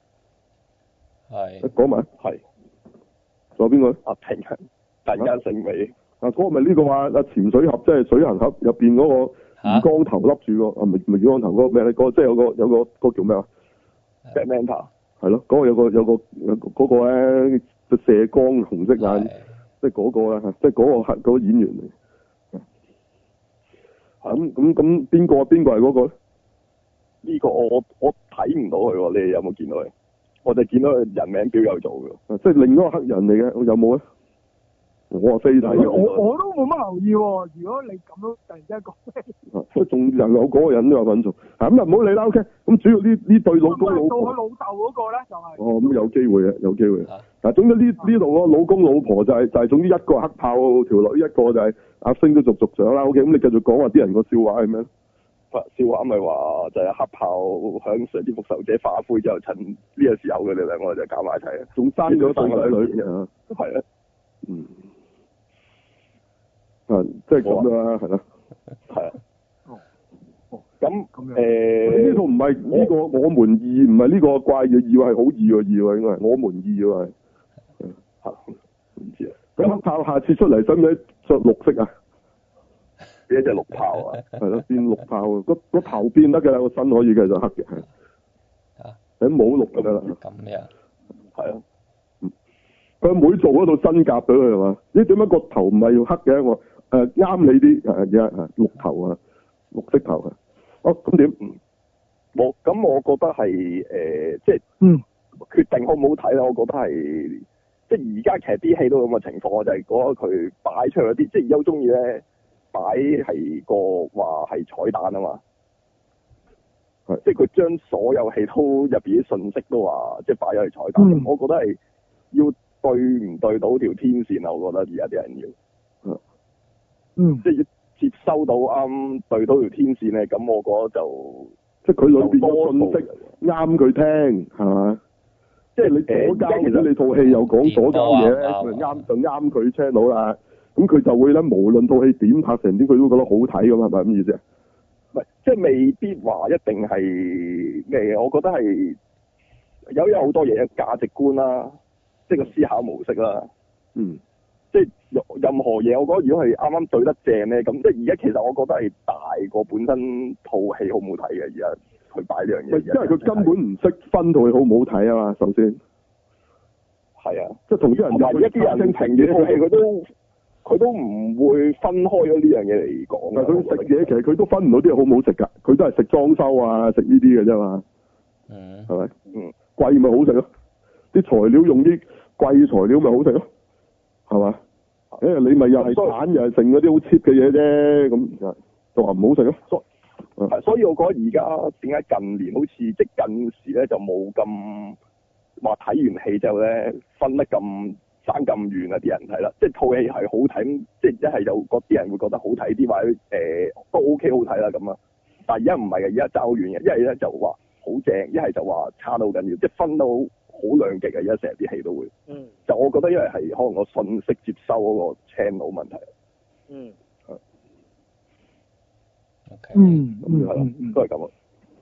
係。講埋。係。仲有邊個？阿平衡，突然間醒尾。啊，嗰個咪呢個話啊潛水盒，即係水行盒入邊嗰個魚缸頭笠住個啊，唔係唔係魚缸頭嗰個咩咧？嗰個即係有個有個嗰個叫咩啊？Black Manta 係咯，嗰個有個有個有嗰個咧，就射光紅色眼，即係嗰個啦，即係嗰個黑嗰個演員嚟。咁咁咁邊個邊個係嗰個咧？呢個我我睇唔到佢喎，你哋有冇見到佢？我就見到佢人名表有做嘅，即係另一個黑人嚟嘅，有冇咧？我話飛睇， 我我都冇乜留意喎。如果你咁樣突然之間講咩？ 即係仲有有嗰個人都有份做，咁就唔好理啦。OK，咁主要呢呢對老公老婆。做佢老豆嗰個咧就係。哦，咁有機會嘅，有機會。嗱，總之呢呢度個老公老婆就係就係總之一個黑豹條女，一個就係阿星都族族長啦。OK，咁你繼續講話啲人個笑話係咩？笑話咪話就係黑豹響上啲復仇者化灰之後，趁呢個時候佢哋兩個就搞埋一齊啊！仲生咗細仔女啊！係啊，嗯。啊，即係咁啦，係咯，係啊。哦，咁誒，呢套唔係呢個我們二，唔係呢個怪嘅二，係好易嘅二喎，應該係我們二喎，係。嚇，唔知啊。咁黑豹下次出嚟使唔使着綠色啊？邊一隻綠豹啊？係咯，變綠豹啊！個個頭變得㗎啦，個身可以繼續黑嘅，係。啊。你冇綠㗎啦。咁樣。係啊。佢阿妹做嗰套新甲俾佢係嘛？咦？點解個頭唔係要黑嘅？我誒啱你啲誒而綠頭啊，綠色頭啊。哦，咁點？嗯，我咁我覺得係誒、呃，即係嗯， 決定好唔好睇咧，我覺得係即係而家其實啲戲都咁嘅情況，我就係覺得佢擺出嚟嗰啲，即係而家好中意咧擺係個話係彩蛋啊嘛。係，即係佢將所有戲都入邊啲信息都話，即係擺咗係彩蛋。嗯、我覺得係要對唔對到條天線啊！我覺得而家啲人要， 嗯， 即係要接收到啱對到條天線咧，咁我覺得就即係佢裏邊嘅信息啱佢聽，係嘛？即係你左交，其實你套戲又講左交嘢咧，佢啱就啱佢 channel 啦。咁佢就會咧，無論套戲點拍成點，佢都覺得好睇咁，係咪咁意思啊？ 唔係，即係未必話一定係咩嘅。我覺得係有有好多嘢，價值觀啦，即係個思考模式啦。 嗯。 即係任何嘢，我覺得如果係啱啱對得正咧，咁即係而家其實我覺得係大過本身套戲好唔好睇嘅。而家佢擺呢樣嘢， 因為佢根本唔識分套戲好唔好睇啊嘛。首先係啊， 即係同啲人話一啲人評嘅套戲，佢都佢都唔會分開咗呢樣嘢嚟講。 但係佢食嘢，其實佢都分唔到啲嘢好唔好食㗎。佢都係食裝修啊，食呢啲嘅啫嘛。 嗯。 係咪？ 嗯。 貴咪好食咯，啲材料用啲貴材料咪好食咯，係嘛？因為你咪又係蛋又係剩嗰啲好 cheap 嘅嘢啫，咁就話唔好食咯。 所所以我覺得而家點解近年好似即係近時咧就冇咁話睇完戲之後咧分得咁爭咁遠啊啲人睇啦，即係套戲係好睇，即係一係有嗰啲人會覺得好睇啲，或者誒、呃、都 OK 好睇啦咁啊。但係而家唔係嘅，而家爭好遠嘅，一係咧就話好正，一係就話差到好緊要，即係分到好兩極嘅。而家成日啲戲都會， 嗯， 就我覺得因為係可能個信息接收嗰個 channel 問題， 嗯， 係 ，OK， 嗯， 咁係咯，都係咁啊，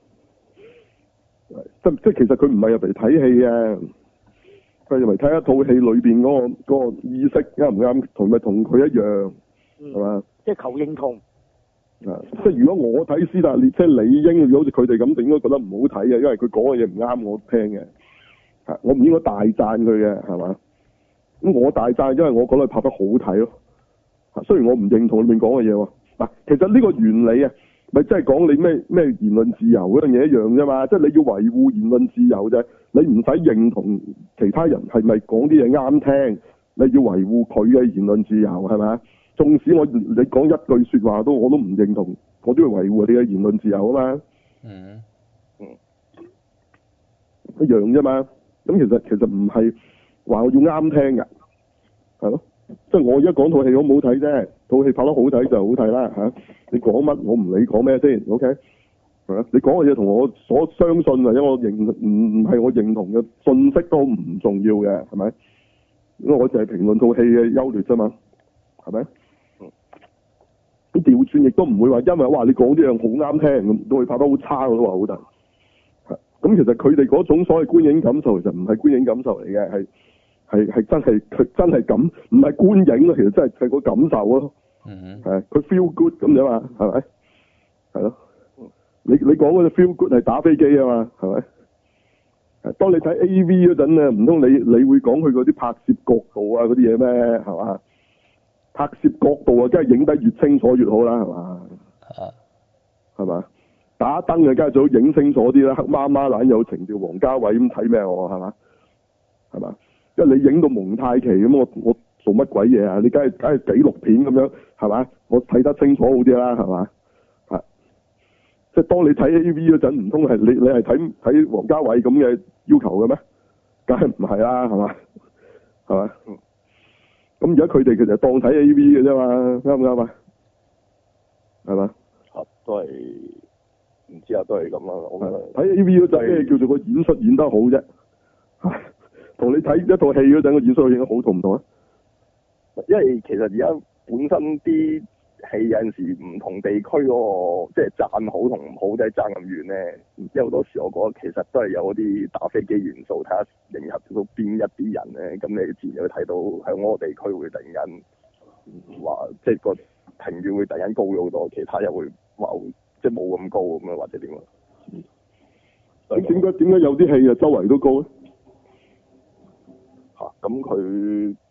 即即係其實佢唔係入嚟睇戲嘅，佢入嚟睇一套戲裏邊嗰個嗰個意識啱唔啱，同咪同佢一樣，係嘛、嗯？ 即係求認同。 啊！即係如果我睇斯達列，即係理應，如果好似佢哋咁，就應該覺得唔好睇嘅，因為佢講嘅嘢唔啱我聽嘅。係，我唔應該大讚佢嘅，係嘛？咁我大讚，因為我覺得佢拍得好睇咯。雖然我唔認同裏面講嘅嘢喎。嗱，其實呢個原理啊，咪即係講你咩咩言論自由嗰樣嘢一樣啫嘛。即係你要維護言論自由啫，你唔使認同其他人係咪講啲嘢啱聽，你要維護佢嘅言論自由係咪？縱使我你講一句說話都我都唔認同，我都要維護你嘅言論自由啊嘛。 嗯嗯， 一樣啫嘛。咁其實其實唔係話我要啱聽㗎，係咯。即係我而家講套戲好唔好睇啫，套戲拍得好睇就好睇啦嚇。你講乜我唔理講咩先 ，OK？係啊，你講嘅嘢同我所相信或者我認唔唔係我認同嘅信息都唔重要嘅，係咪？因為我淨係評論套戲嘅優劣啫嘛，係咪？咁調轉亦都唔會話，因為話你講啲樣好啱聽，咁都會拍得好差，我都話好睇。係咁，其實佢哋嗰種所謂觀影感受，其實唔係觀影感受嚟嘅，係係係真係佢真係感，唔係觀影咯，其實真係係個感受咯。 嗯係佢 feel good 咁啫嘛，係咪？係咯。你你講嗰隻 feel good 係打飛機啊嘛，係咪？係當你睇 A V 嗰陣啊，唔通你你會講佢嗰啲拍攝角度啊嗰啲嘢咩？係嘛？拍攝角度啊，梗係影得越清楚越好啦，係嘛？係嘛？打燈啊，梗係最好影清楚啲啦，黑麻麻懶有情調，王家衛咁睇咩我係嘛？係嘛？因為你影到蒙太奇咁，我我做乜鬼嘢啊？你梗係梗係紀錄片咁樣係嘛？我睇得清楚好啲啦，係嘛？係即係當你睇 A V 嗰陣，唔通係你你係睇睇王家衛咁嘅要求嘅咩？梗係唔係啦，係嘛？係嘛？咁而家佢哋其實當睇 A V 嘅啫嘛，啱唔啱啊？係嘛？ 啊，都係唔知啊，都係咁啦。我覺得睇 A V 嗰陣，咩叫做個演出演得好啫？同你睇一套戲嗰陣個演出演得好同唔同啊？ 因為其實而家本身啲戲有陣時唔同地區嗰個即係讚好同唔好，即係爭咁遠咧。因為好多時我覺得其實都係有嗰啲打飛機元素，睇下迎合到邊一啲人咧，咁你自然就會睇到喺嗰個地區會突然間話，即係個評語會突然間高咗好多，其他又會話即係冇咁高咁樣或者點啊？ 咁點解點解有啲戲啊周圍都高咧？ 嚇、啊！咁佢可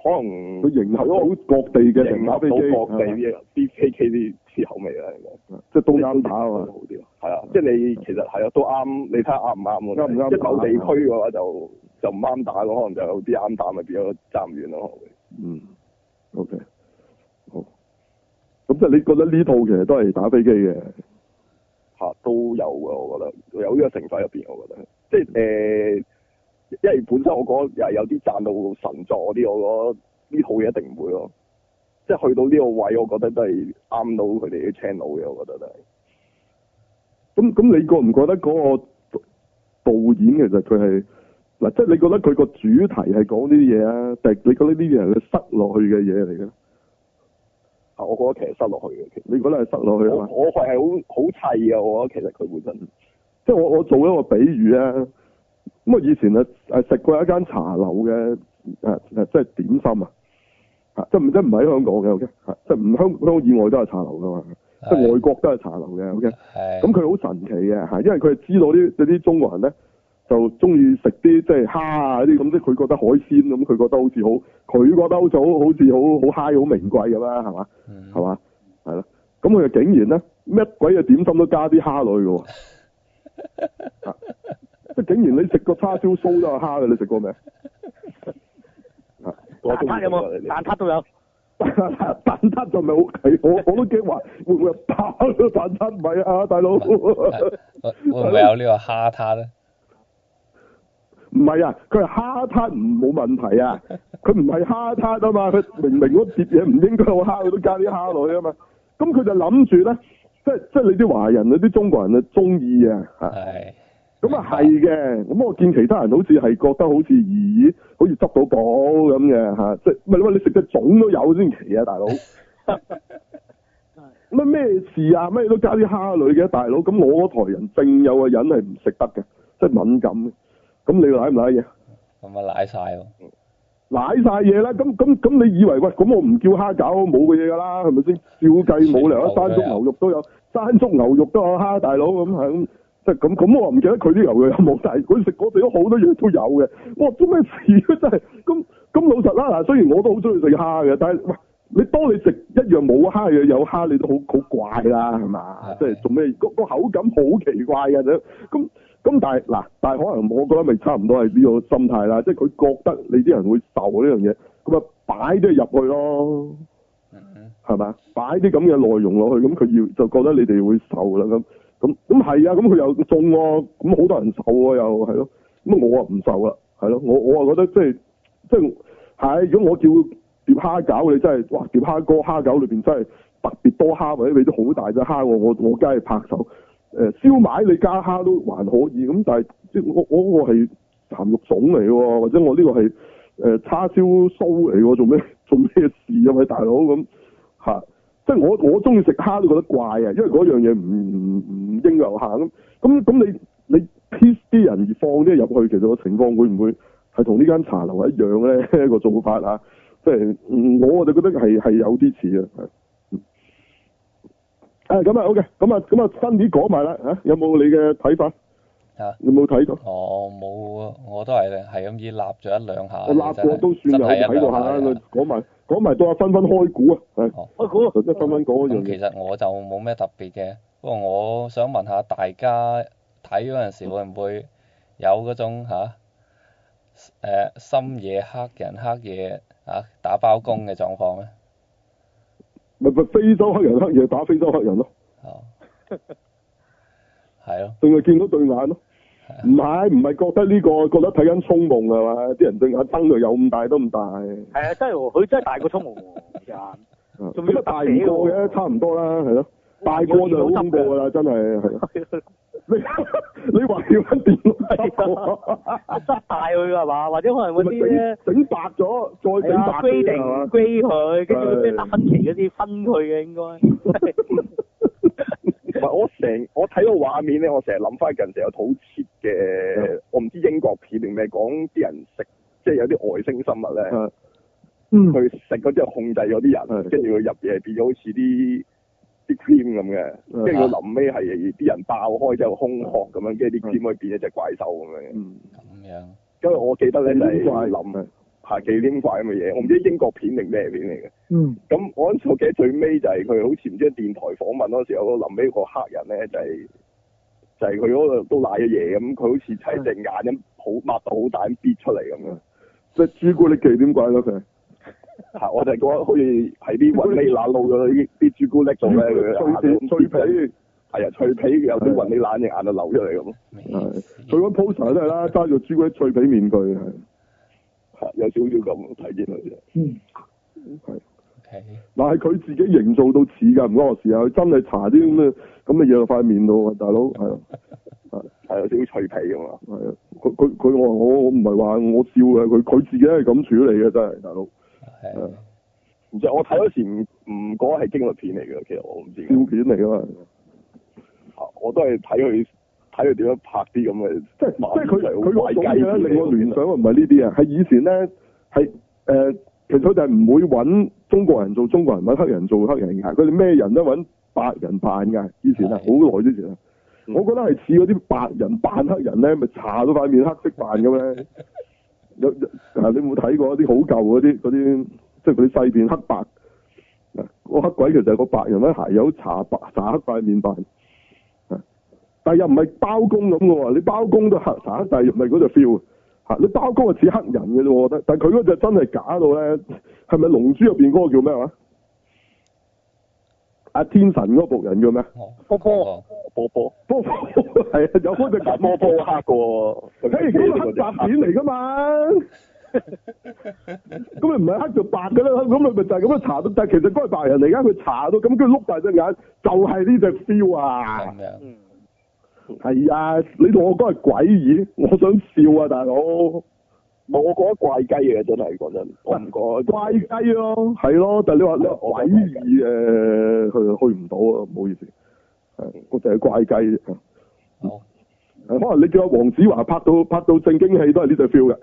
可能佢迎合到各地嘅迎合到各地啲啲 K K 啲啲口味啦， 即係都啱打啊嘛， 好啲係啊，即係你其實係啊，都啱，你睇下啱唔啱咯。啱唔啱？一某地區嘅話就就唔啱打咯，可能就有啲啱打咪變咗爭唔遠咯。 嗯 ，OK， 好。咁即係你覺得呢套其實都係打飛機嘅？ 嚇、啊，都有嘅，我覺得有呢個成分入邊，我覺得即係誒、呃，因為本身我覺得又係有啲賺到神作嗰啲，我覺得呢套嘢一定唔會咯。即係去到呢個位，我覺得都係啱到佢哋啲 channel 嘅，我覺得都係。 咁咁，你覺唔覺得嗰個導演其實佢係嗱，即係你覺得佢個主題係講呢啲嘢啊，定係你覺得呢啲係佢塞落去嘅嘢嚟嘅？ 啊，我覺得其實塞落去嘅， 你覺得係塞落去啊嘛？ 我係係好好砌嘅，我覺得其實佢本身， 即係我我做一個比喻啊。咁我以前啊誒食過一間茶樓嘅誒誒，即係點心啊，嚇，即係唔即係唔喺香港嘅 OK，嚇，即係唔香香港以外都係茶樓噶嘛，即係外國都係茶樓嘅 OK。咁佢好神奇嘅嚇，因為佢係知道啲啲中國人咧就中意食啲即係蝦啊啲咁，即係佢覺得海鮮咁，佢覺得好似好，佢覺得好似好好似好好 high 好名貴咁啦，係嘛？係嘛？係咯。咁佢就竟然咧咩鬼嘅點心都加啲蝦落去嘅喎。即係竟然你食個叉燒酥都有蝦嘅，你食過未？ 蛋撻有冇？蛋撻都有。 蛋撻就咪好奇，我我都驚話會唔會爆咗蛋撻？唔係啊，大佬。會唔會有呢個蝦撻咧？ 唔係啊，佢係蝦撻唔冇問題啊，佢唔係蝦撻啊嘛，佢明明嗰碟嘢唔應該有蝦，佢都加啲蝦落去啊嘛。咁佢就諗住咧，即係即係你啲華人啊，啲中國人啊中意啊，係。咁啊係嘅，咁我見其他人好似係覺得好似咦，好似執到寶咁嘅嚇，即係唔係你話你食隻粽都有先奇啊，大佬。乜咩事啊？咩都加啲蝦類嘅，大佬。咁我嗰台人正有個人係唔食得嘅，即係敏感嘅。咁你舐唔舐嘢？ 咁啊舐晒喎！ 舐晒嘢啦！咁咁咁，你以為喂咁我唔叫蝦餃冇嘅嘢㗎啦，係咪先？照計冇理由，山竹牛肉都有，山竹牛肉都有蝦，大佬咁係咁。即係咁咁，我唔記得佢啲牛肉有冇，但係佢食嗰地都好多嘢都有嘅。哇！做咩事啊？真係咁咁老實啦嗱，雖然我都好中意食蝦嘅，但係喂，你當你食一樣冇蝦嘅有蝦，你都好好怪啦，係嘛？即係做咩？個個口感好奇怪嘅啫。咁咁但係嗱，但係可能我覺得咪差唔多係呢個心態啦。即係佢覺得你啲人會受呢樣嘢，咁啊擺啲入去咯，係嘛？擺啲咁嘅內容落去，咁佢要就覺得你哋會受啦咁。咁咁係啊，咁佢又中喎，咁好多人受喎，又係咯，咁我啊唔受啦，係咯，我我啊覺得即係即係係，如果我叫碟蝦餃，你真係哇碟蝦哥蝦餃裏邊真係特別多蝦，或者俾啲好大隻蝦我，我我梗係拍手。誒燒賣你加蝦都還可以，咁但係即係我我個係鹹肉粽嚟喎，或者我呢個係誒、呃、叉燒酥嚟喎，做咩做咩事啊？咪大佬咁嚇。即係我我中意食蝦都覺得怪啊，因為嗰樣嘢唔唔唔應該有蝦咁咁咁你你 piece 啲人而放啲入去，其實個情況會唔會係同呢間茶樓一樣咧？一個做法啊，即係我就覺得係係有啲似啊。誒咁啊 OK，咁啊咁啊新啲講埋啦嚇，有冇你嘅睇法？ 啊、 有冇睇到？ 哦，冇，我都係係咁依立咗一兩下。 我立過都算有睇過下啦，講埋講埋到阿芬芬開估啊，係、哦、開估，即係芬芬講嗰樣嘢。 其實我就冇咩特別嘅，不過我想問下大家睇嗰陣時會唔會有嗰種嚇誒、啊、深夜黑人黑夜啊打包工嘅狀況咧？ 咪咪非洲黑人黑夜打非洲黑人咯。 哦。係咯。 淨係見到對眼咯。唔係唔係覺得呢、這個覺得睇緊銃夢係嘛？啲人對眼瞪到有咁大都咁大。 係啊，真係喎，佢真係大過銃夢喎，眼。 仲要大唔過嘅，差唔多啦，係咯。大過就好恐怖㗎啦，真係係。你你話要揾電腦執大佢係嘛？或者可能嗰啲咧整白咗，再整白啲係嘛 ？grade 佢，跟住咩達芬奇嗰啲分佢嘅應該。 唔係我成我睇到畫面咧，我成日諗翻近時有套切嘅，我唔知英國片定咩講啲人食，即係有啲外星生物咧，佢食咗之後控制咗啲人，跟住佢入嘢變咗好似啲啲 cream 咁嘅，跟住佢臨尾係啲人爆開之後空殼咁樣，跟住啲 cream 可以變一隻怪獸咁樣。 嗯，咁樣。 因為我記得咧就係諗啊， 下紀念怪咁嘅嘢，我唔知英國片定咩片嚟嘅。 嗯。 咁我嗰陣時我記得最尾就係佢好似唔知電台訪問嗰時候，我臨尾個黑人咧就係、是、就係佢嗰度都瀨咗嘢咁，佢好似睇隻眼咁好擘到好大咁逼出嚟咁樣。 即係朱古力紀念怪咯佢。 係，我就覺得好似喺啲雲呢拿路咗啲啲朱古力度咧，佢脆脆皮。 係啊，脆皮有啲雲呢拿隻眼就流出嚟咁。 係。佢嗰 poster 都係啦，揸住朱古力脆皮面具係。係有少少咁睇見佢啫。嗯。係。嗱係佢自己營造到似㗎，唔關我事啊！佢真係搽啲咁嘅咁嘅嘢落塊面度啊，大佬係啊。係有少少脆皮㗎嘛。係啊，佢佢佢我我我唔係話我笑嘅，佢佢自己係咁處理嘅真係，大佬。係啊。唔知我睇嗰時唔唔覺得係驚慄片嚟嘅，其實我唔知。笑片嚟㗎嘛。我都係睇佢睇佢點樣拍啲咁嘅，即係即係佢佢嗰種嘢令我聯想唔係呢啲啊，係以前咧係誒，其實佢哋係唔會揾中國人做中國人，揾黑人做黑人嘅，佢哋咩人都揾白人扮㗎。以前啊，好耐之前啊，嗯、我覺得係似嗰啲白人扮黑人咧，咪搽到塊面黑色扮咁咧。有啊，你有冇睇過啲好舊嗰啲嗰啲，即係嗰啲細片黑白啊？個黑鬼其實係個白人咧，鞋有搽白搽黑塊面扮。但係又唔係包公咁嘅喎，你包公都黑茶，但係又唔係嗰隻 feel 嚇。你包公係似黑人嘅啫，我覺得。但係佢嗰隻真係假到咧，係咪龍珠入邊嗰個叫咩話？阿天神嗰個僕人叫咩？波波波波波波係啊，有嗰隻波波黑嘅喎。誒，嗰個黑白片嚟㗎嘛？咁你唔係黑就白㗎啦，咁咪咪就係咁樣搽到，但係其實嗰個白人嚟㗎，佢搽到咁，佢碌大隻眼，就係呢隻 feel 啊！嗯係啊，你同我講係詭異，我想笑啊，大佬。我覺得怪雞嘅真係講真，我唔覺怪雞咯，係咯，但係你話你話詭異誒，去去唔到啊，唔好意思，係我淨係怪雞啫。哦，可能你叫阿黃子華拍到拍到正經戲都係呢隻 feel 嘅，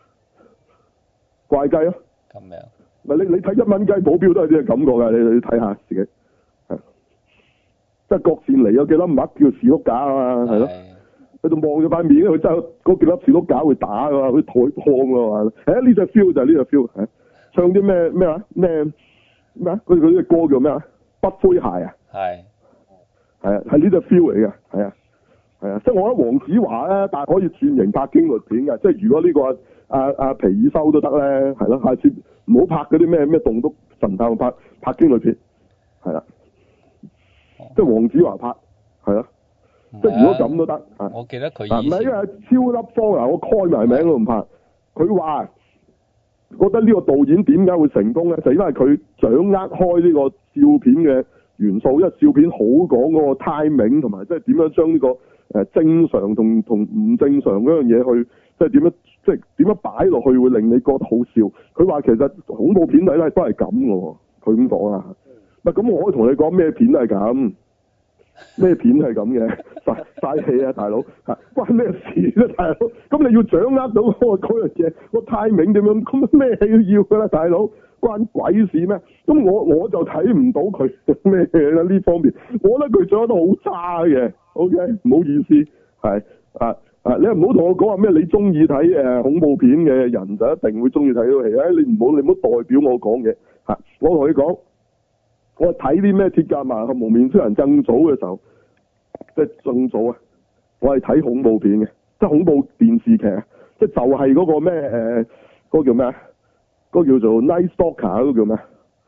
怪雞咯。咁樣。咪你你睇一蚊雞保鏢都係呢個感覺㗎，你你睇下自己。即係國線嚟有幾粒墨叫士碌架啊嘛，係咯，佢就望住塊面，佢真係嗰幾粒士碌架會打㗎嘛，會抬磅㗎嘛，係啊，呢隻 feel 就係呢隻 feel，係唱啲咩咩話咩咩啊？佢佢啲歌叫咩啊？不灰鞋啊，係係啊，係呢隻 feel 嚟嘅，係啊係啊，即係我覺得黃子華咧，但係可以轉型拍驚慄片嘅，即係如果呢、呢個阿阿皮爾修都得咧，係咯，下次唔好拍嗰啲咩咩棟篤神探拍拍驚慄片，係啦。即係黃子華拍，係啊，即係如果咁都得啊。我記得佢唔係因為超粒方啊，我開埋名都唔拍。佢話覺得呢個導演點解會成功咧？就因為佢掌握開呢個笑片嘅元素，因為笑片好講嗰個 timing 同埋即係點樣將呢個誒正常同同唔正常嗰樣嘢去，即係點樣即係點樣擺落去會令你覺得好笑。佢話其實恐怖片睇咧都係咁嘅喎，佢咁講啊。唔係咁，我可以同你講咩片都係咁。咩片係咁嘅？嘥嘥氣啊，大佬嚇，關咩事咧，大佬？咁你要掌握到嗰個嗰樣嘢，個 timing 點樣？咁咩戲都要㗎啦，大佬，關鬼事咩？咁我我就睇唔到佢咩嘢啦呢方面，我覺得佢掌握得好差嘅。OK，唔好意思，係啊啊，你唔好同我講話咩？你中意睇誒恐怖片嘅人就一定會中意睇到戲啊！你唔好你唔好代表我講嘢嚇，我同你講。我睇啲咩鐵甲萬和蒙面超人更早嘅時候，即係更早啊！我係睇恐怖片嘅，即係恐怖電視劇啊！即係就係嗰個咩誒，嗰、呃嗰個叫咩啊？嗰、嗰個叫做 Night Stalker 嗰個叫咩？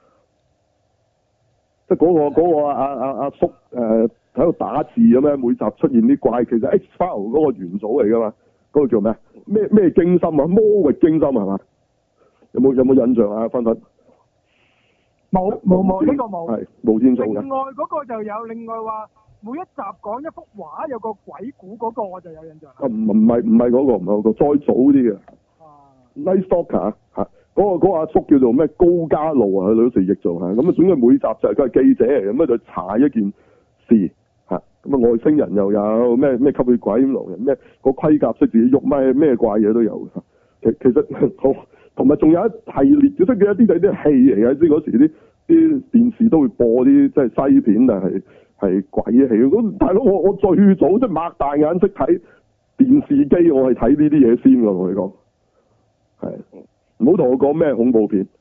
即係嗰、嗰個嗰、嗰個阿阿阿叔誒喺度打字咁樣，每集出現啲怪，其實 X-File 嗰個元素嚟噶嘛？嗰、嗰個叫咩？咩咩驚心啊？魔域驚心係嘛？有冇有冇印象啊？分分？ 冇冇冇，呢個冇。 係無線做嘅。 另外嗰個就有，另外話每一集講一幅畫，有個鬼故嗰個我就有印象。啊唔唔係唔係嗰個，唔係嗰個，再早啲嘅。啊。Night Stalker 嚇，嗰個嗰個阿叔叫做咩高家路啊，佢嗰時譯做嚇，咁啊總之每集就係佢係記者嚟，咁啊就查一件事嚇，咁啊外星人又有咩咩吸血鬼咁狼人咩個盔甲識自己喐咩咩怪嘢都有嚇。其其實好。同埋仲有一系列，即係一啲就係啲戲嚟嘅，即係嗰時啲啲電視都會播啲即係西片，但係係鬼戲。咁大佬，我我最早即係擘大眼識睇電視機，我係睇呢啲嘢先㗎，我同你講。係， 唔好同我講咩恐怖片。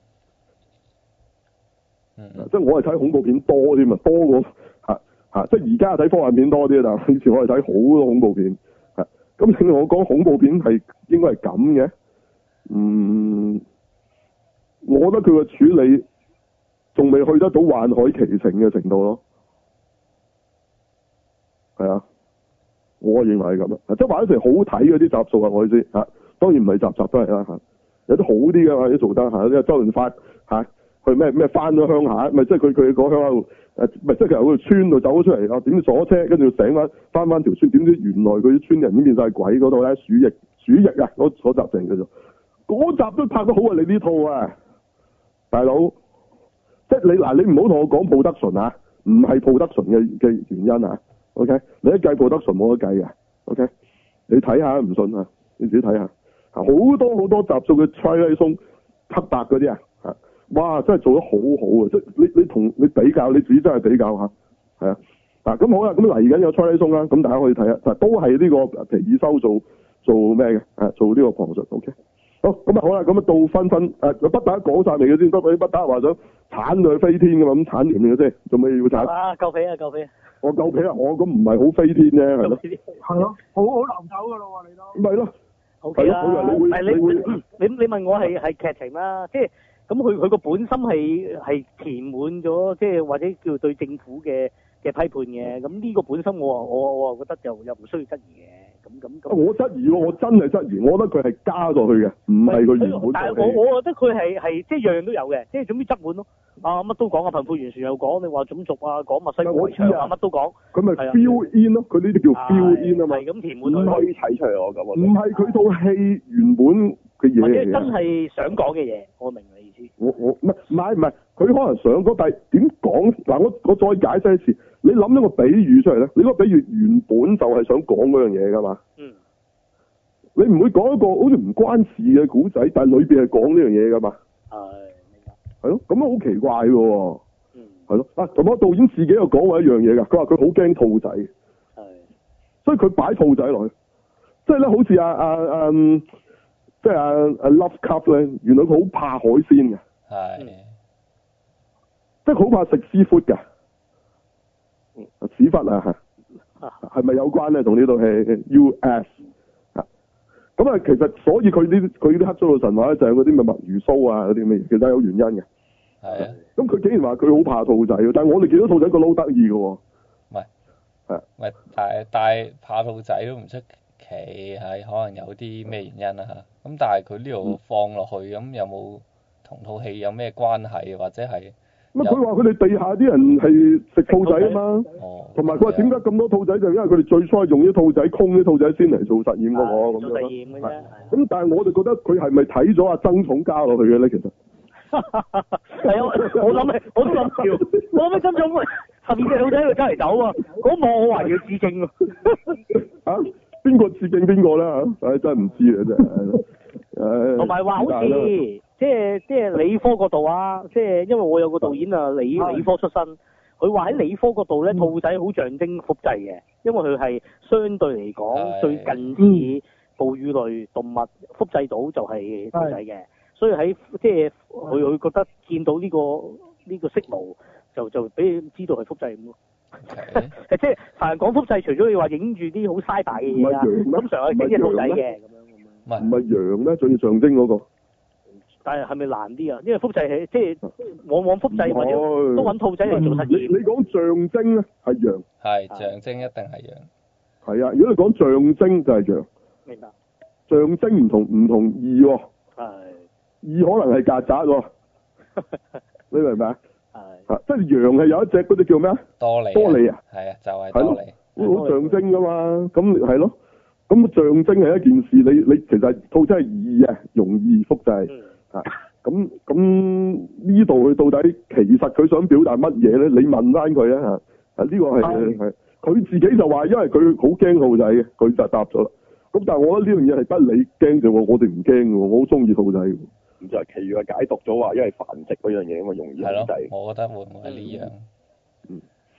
嗯。 即係我係睇恐怖片多添啊，多過嚇嚇，即係而家睇科幻片多啲，但係以前我係睇好多恐怖片。係，咁我講恐怖片係應該係咁嘅。嗯，我覺得佢個處理仲未去得到幻海奇情嘅程度咯。係啊，我認為係咁啊，即係幻海奇情好睇嗰啲集數啊，我意思嚇，當然唔係集集都係啦嚇，有啲好啲嘅或者做得嚇，啲周潤發嚇去咩咩翻咗鄉下，咪即係佢佢嗰鄉下度誒，咪即係佢由個村度走咗出嚟啊，點知鎖車，跟住醒翻翻翻條村，點知原來佢啲村人已經變晒鬼嗰度咧，鼠疫鼠疫啊，嗰嗰集成嘅啫，嗰集都拍得好啊，你呢套啊，大佬，即係你嗱，你唔好同我講production啊，唔係production嘅嘅原因啊 ，OK， 你一計production冇得計嘅 ，OK， 你睇下唔信啊，你自己睇下，好多好多集數嘅 Twilight Zone 黑白嗰啲啊。哇！真係做得好好啊！即係你你同你比較，你自己真係比較下，係啊嗱咁好啦。咁嚟緊有 Twilight Zone 啦，咁大家可以睇下，就都係呢個皮爾修做做咩嘅？啊，做呢個旁述 OK。好咁啊，好啦，咁啊到分分誒，不打講晒未嘅先，不不不打話想鏟佢飛天㗎嘛，咁鏟完嘅啫，做咩要鏟？ 啊，夠皮啊，夠皮！ 我夠皮啊！我咁唔係好飛天啫，係咯。 係咯，好好難走㗎咯喎，你都。 咪咯。 O K 啦， 係你你你問我係係劇情啦，即係。咁佢佢個本心係係填滿咗，即係或者叫對政府嘅嘅批判嘅。咁呢個本身我我我覺得就又唔需要質疑嘅。咁咁咁。我質疑喎，我真係質疑，我覺得佢係加咗去嘅，唔係佢原本。 但係我我覺得佢係係即係樣樣都有嘅，即係總之質滿咯。啊，乜都講啊，貧富懸殊又講，你話種族啊，講墨西哥圍牆啊，乜都講。 咁咪 fill in 咯，佢呢啲叫 fill in 啊嘛。 係咁填滿。 唔可以睇出嚟我咁。 唔係佢套戲原本嘅嘢。 或者真係想講嘅嘢，我明你意思。 我我唔係唔係唔係，佢可能想講，但係點講嗱？我我再解釋一次，你諗咗個比喻出嚟咧，你嗰個比喻原本就係想講嗰樣嘢噶嘛。 嗯。 你唔會講一個好似唔關事嘅古仔，但係裏邊係講呢樣嘢噶嘛。 係，明白。 係咯，咁樣好奇怪嘅喎。 嗯。係咯，啊，同埋導演自己又講過一樣嘢㗎，佢話佢好驚兔仔。 係。所以佢擺兔仔落去，即係咧，好似啊啊啊，即係啊啊 Lovecraft 咧，原來佢好怕海鮮嘅。 係。 即係好怕食 seafood 㗎。嗯。屎忽啊嚇！係咪有關咧？同呢套戲 U S？咁啊，其實所以佢呢佢啲黑蘇魯神話咧，就係嗰啲咩墨魚鬚啊嗰啲咩，其實係有原因嘅。 係啊。 咁佢竟然話佢好怕兔仔，但係我哋見到兔仔個撈得意嘅喎。 唔係。 係。 唔係，但係但係怕兔仔都唔出奇，係可能有啲咩原因啊嚇。咁但係佢呢度放落去，咁有冇同套戲有咩關係，或者係？ 咁佢話佢哋地下啲人係食兔仔啊嘛，同埋佢話點解咁多兔仔，就因為佢哋最初係用啲兔仔空啲兔仔先嚟做實驗嗰個咁樣。做實驗嘅啫。咁但係我哋覺得佢係咪睇咗阿曾重加落去嘅咧？其實係啊，我諗係，我都諗笑，我諗曾重十二隻兔仔喺度加嚟走啊！嗰幕我懷疑佢致敬喎。 啊？邊個致敬邊個咧嚇？唉，真係唔知啊真係。 同埋話好似。即係即係理科嗰度啊！即係因為我有個導演啊，理理科出身，佢話喺理科嗰度咧，兔仔好象徵複製嘅，因為佢係相對嚟講最近似哺乳類動物，複製到就係兔仔嘅，所以喺即係佢佢覺得見到呢個呢個色毛就就俾你知道係複製咁咯。即係凡人講複製，除咗你話影住啲好嘥大嘅嘢啊，咁常係影隻兔仔嘅咁樣。 唔係羊咩？仲要象徵嗰個？ 但係係咪難啲啊？因為複製係即係往往複製或者都揾兔仔嚟做實驗。 你你講象徵咧係羊， 係象徵一定係羊。 係啊，如果你講象徵就係羊。 明白。 象徵唔同唔同義喎。 係。 義可能係曱甴喎。你明唔明啊？ 係。 即係羊係有一隻嗰啲叫咩啊？ 多利。 多利啊。 係啊，就係多利。 好象徵㗎嘛，咁係咯。咁象徵係一件事，你你其實兔仔係易啊，容易複製。嗯啊，咁咁呢度佢到底其實佢想表達乜嘢咧？你問翻佢啊嚇，啊呢、呢個係係佢自己就話，因為佢好驚兔仔嘅，佢就答咗啦。咁但係我覺得呢樣嘢係不你驚就我哋唔驚嘅喎，我好中意兔仔。 咁就係其餘嘅解讀咗話，因為繁殖嗰樣嘢咁啊容易控制。 係咯，我覺得會唔會係呢樣？ 嗯，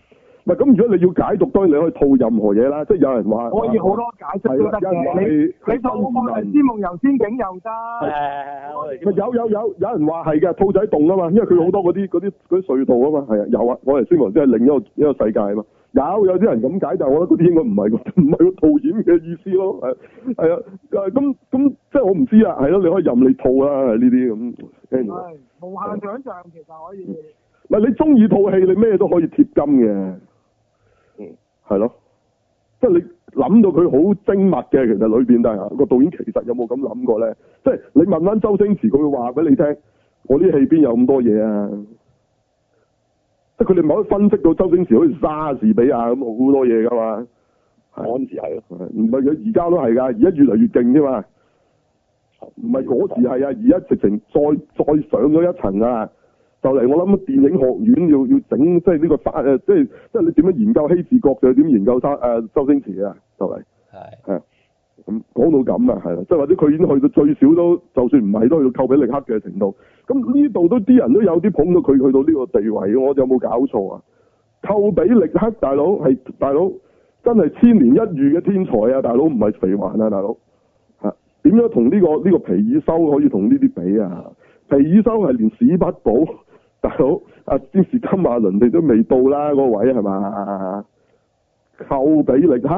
唔係咁，如果你要解讀，當然你可以套任何嘢啦。即係有人話可以好多解釋都得嘅。你你套愛麗絲夢遊仙境又得。 係係係。 咪有有有有人話係嘅，兔仔洞啊嘛，因為佢好多嗰啲嗰啲嗰啲隧道啊嘛，係啊有啊，愛麗絲夢遊即係另一個一個世界啊嘛。有有啲人咁解，但係我覺得嗰啲應該唔係個唔係個套演嘅意思咯。係係啊，咁咁即係我唔知啊，係咯，你可以任你套啦，呢啲咁。 係無限想像，其實可以。 唔係你中意套戲，你咩都可以貼金嘅。嗯，係咯，即係你諗到佢好精密嘅，其實裏邊，但係個導演其實有冇咁諗過咧？即係你問翻周星馳，佢會話俾你聽，我啲戲邊有咁多嘢啊？即係佢哋唔可以分析到周星馳好似莎士比亞咁好多嘢噶嘛？ 嗰陣時係咯， 唔係佢而家都係㗎，而家越嚟越勁啫嘛。唔係嗰時係啊，而家直情再再上咗一層啊！就嚟我諗電影學院要要整，即係呢個沙誒，即係即係你點樣研究希治閣，就點研究沙誒周星馳啊？就嚟係係咁講到咁啊，係啦，即係或者佢已經去到最少都，就算唔係都去到寇比力克嘅程度。咁呢度都啲人都有啲捧到佢去到呢個地位，我有冇搞錯啊？寇比力克大佬係大佬真係千年一遇嘅天才啊！大佬唔係肥環啊！大佬嚇點樣同呢個呢個皮爾修可以同呢啲比啊？皮爾修係連史匹堡。大佬，阿詹士金馬倫你都未到啦，嗰、那個位係嘛？寇比力克，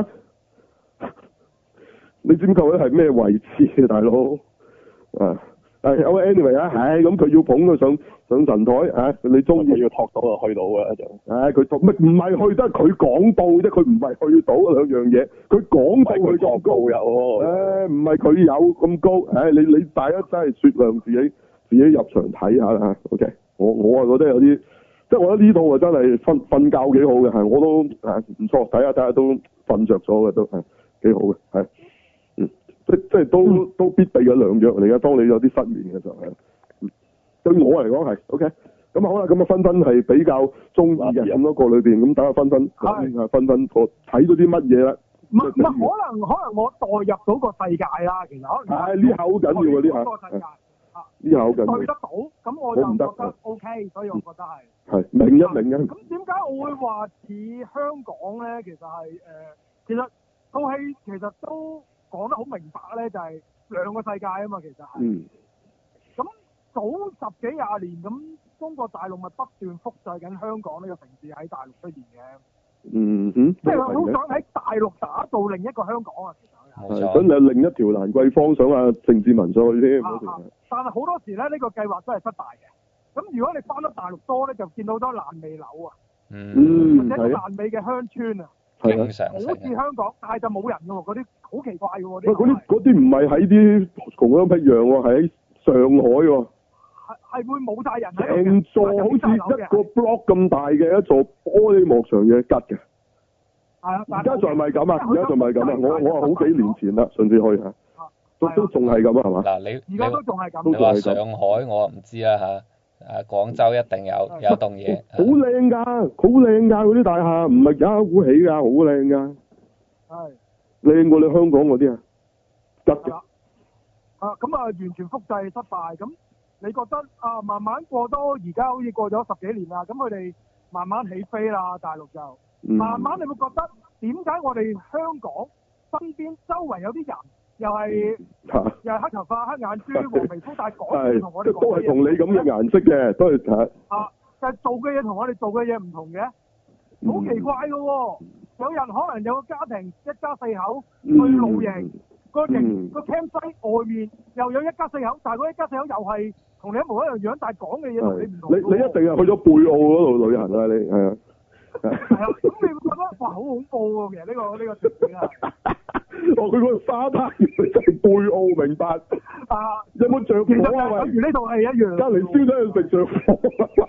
你知唔知佢係咩位置啊？大佬，啊，係有 anyway 啊，唉，咁佢要捧佢上上神台啊，你中意要托到就去到嘅就， 唉，佢托乜唔係去得，佢講到啫，佢唔係去到兩樣嘢，佢講到佢咁高有，誒，唔係佢有咁高，唉，你你大家真係雪亮自己自己入場睇下啦 ，OK。我我啊覺得有啲，即係我覺得呢套啊真係瞓瞓覺幾好嘅，係我都誒唔錯，睇下睇下都瞓着咗嘅都係幾好嘅，係，嗯，即即係都、嗯、都必備嘅良藥嚟嘅，當你有啲失眠嘅時候係，嗯，對我嚟講係 OK，咁好啦，咁啊分分係比較中意嘅咁多個裏邊，咁等下分分講啊分分我睇到啲乜嘢啦？ 唔唔可能可能我代入到個世界啦，其實可能係呢下好緊要啊呢下。呢下好緊要，對得到，咁我就覺得 O K，所以我覺得係係明一明一。 咁點解我會話似香港咧？其實係誒、呃，其實套戲其實都講得好明白咧，就係、是、兩個世界啊嘛，其實係。嗯。咁早十幾廿年，咁中國大陸咪不斷複製緊香港呢個城市喺大陸出現嘅。嗯哼。即係好想喺大陸打造另一個香港啊！其實係想有另一條蘭桂坊，想啊鄭志文上去添。 但係好多時咧，呢、這個計劃都係失敗嘅。咁如果你翻到大陸多咧，就見到好多爛尾樓啊，嗯，或者爛尾嘅鄉村啊， 係啊，好似香港，但係就冇人㗎喎，嗰啲好奇怪㗎喎， 啲。嗰啲嗰啲唔係喺啲窮鄉僻壤喎，係喺上海喎。 係係會冇晒人喺度。 成座好似一個 block 咁大嘅一座玻璃幕牆嘢吉嘅。係啊，而家仲係咪咁啊？而家仲係咪咁啊？我我係好幾年前啦，上次去嚇。都都仲係咁啊，係嘛？ 嗱，你而家都仲係咁。 你話上海我唔知啊嚇，啊廣州一定有有棟嘢。 好靚㗎，好靚㗎嗰啲大廈，唔係而家好起㗎，好靚㗎。係。靚過你香港嗰啲啊？得嘅。啊，咁啊，完全複製失敗。咁你覺得啊，慢慢過多，而家好似過咗十幾年啦，咁佢哋慢慢起飛啦，大陸就、嗯、慢慢你會覺得點解我哋香港身邊周圍有啲人？又係、啊、又係黑頭髮、黑眼珠、黃皮膚，但係講嘢同我哋講都係同你咁嘅顏色嘅，都係睇。 啊，但係做嘅嘢同我哋做嘅嘢唔同嘅，好、嗯、奇怪嘅喎、哦。有人可能有個家庭一家四口去露營，嗯、個營個 campsite 外面又有一家四口，但係嗰一家四口又係同你一模一樣樣，但係講嘅嘢同你唔同。你你一定係去咗貝澳嗰度旅行啊！你係啊。 係啊，咁你會覺得哇好恐怖喎！其實呢、呢個呢、呢個情景啊。 哦，佢個沙灘原來就係貝澳，明白？啊，有冇着火啊？ 等於呢度係一樣。 隔離燒咗去食着火，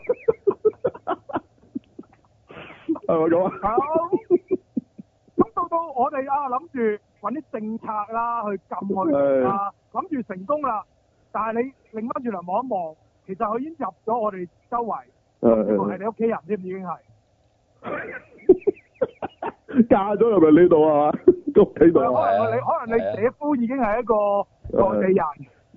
係咪咁啊？係。咁到到我哋啊諗住揾啲政策啦去禁佢啊，諗住成功啦。但係你擰翻轉嚟望一望，其實佢已經入咗我哋周圍，呢個係你屋企人添，已經係。 嫁咗入嚟呢度啊嘛，屋企度。 可能你可能你姐夫已經係一個內地人，